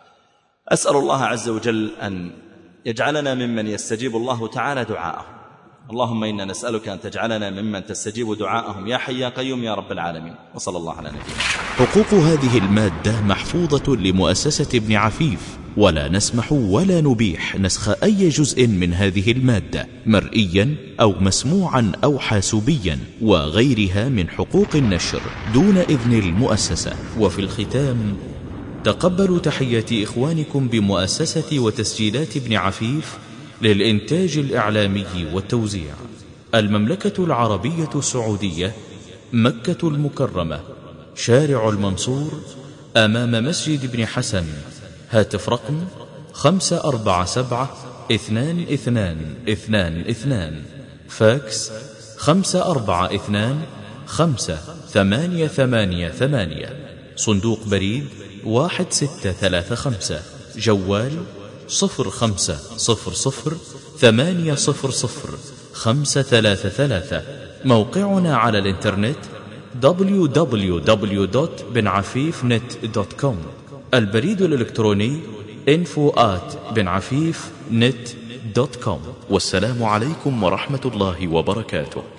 أسأل الله عز وجل أن يجعلنا ممن يستجيب الله تعالى دعاءه. اللهم إنا نسألك أن تجعلنا ممن تستجيب دعاءهم يا حي يا قيوم يا رب العالمين. وصلى الله على نبينا. حقوق هذه المادة محفوظة لمؤسسة ابن عفيف، ولا نسمح ولا نبيح نسخ أي جزء من هذه المادة مرئيا أو مسموعا أو حاسوبيا وغيرها من حقوق النشر دون إذن المؤسسة. وفي الختام، تقبلوا تحيات إخوانكم بمؤسسة وتسجيلات ابن عفيف للإنتاج الإعلامي والتوزيع، المملكة العربية السعودية، مكة المكرمة، شارع المنصور، أمام مسجد ابن حسن. هاتف رقم خمسة أربعة سبعة اثنان اثنان اثنان اثنان، فاكس خمسة أربعة اثنان خمسة ثمانية ثمانية ثمانية، صندوق بريد واحد ستة ثلاثة خمسة، جوال صفر خمسة صفر صفر ثمانية صفر صفر خمسة ثلاثة ثلاثة. موقعنا على الإنترنت دبليو دبليو دبليو دوت بن عفيف نت دوت كوم. البريد الإلكتروني info at بن عفيف نت دوت كوم. والسلام عليكم ورحمة الله وبركاته.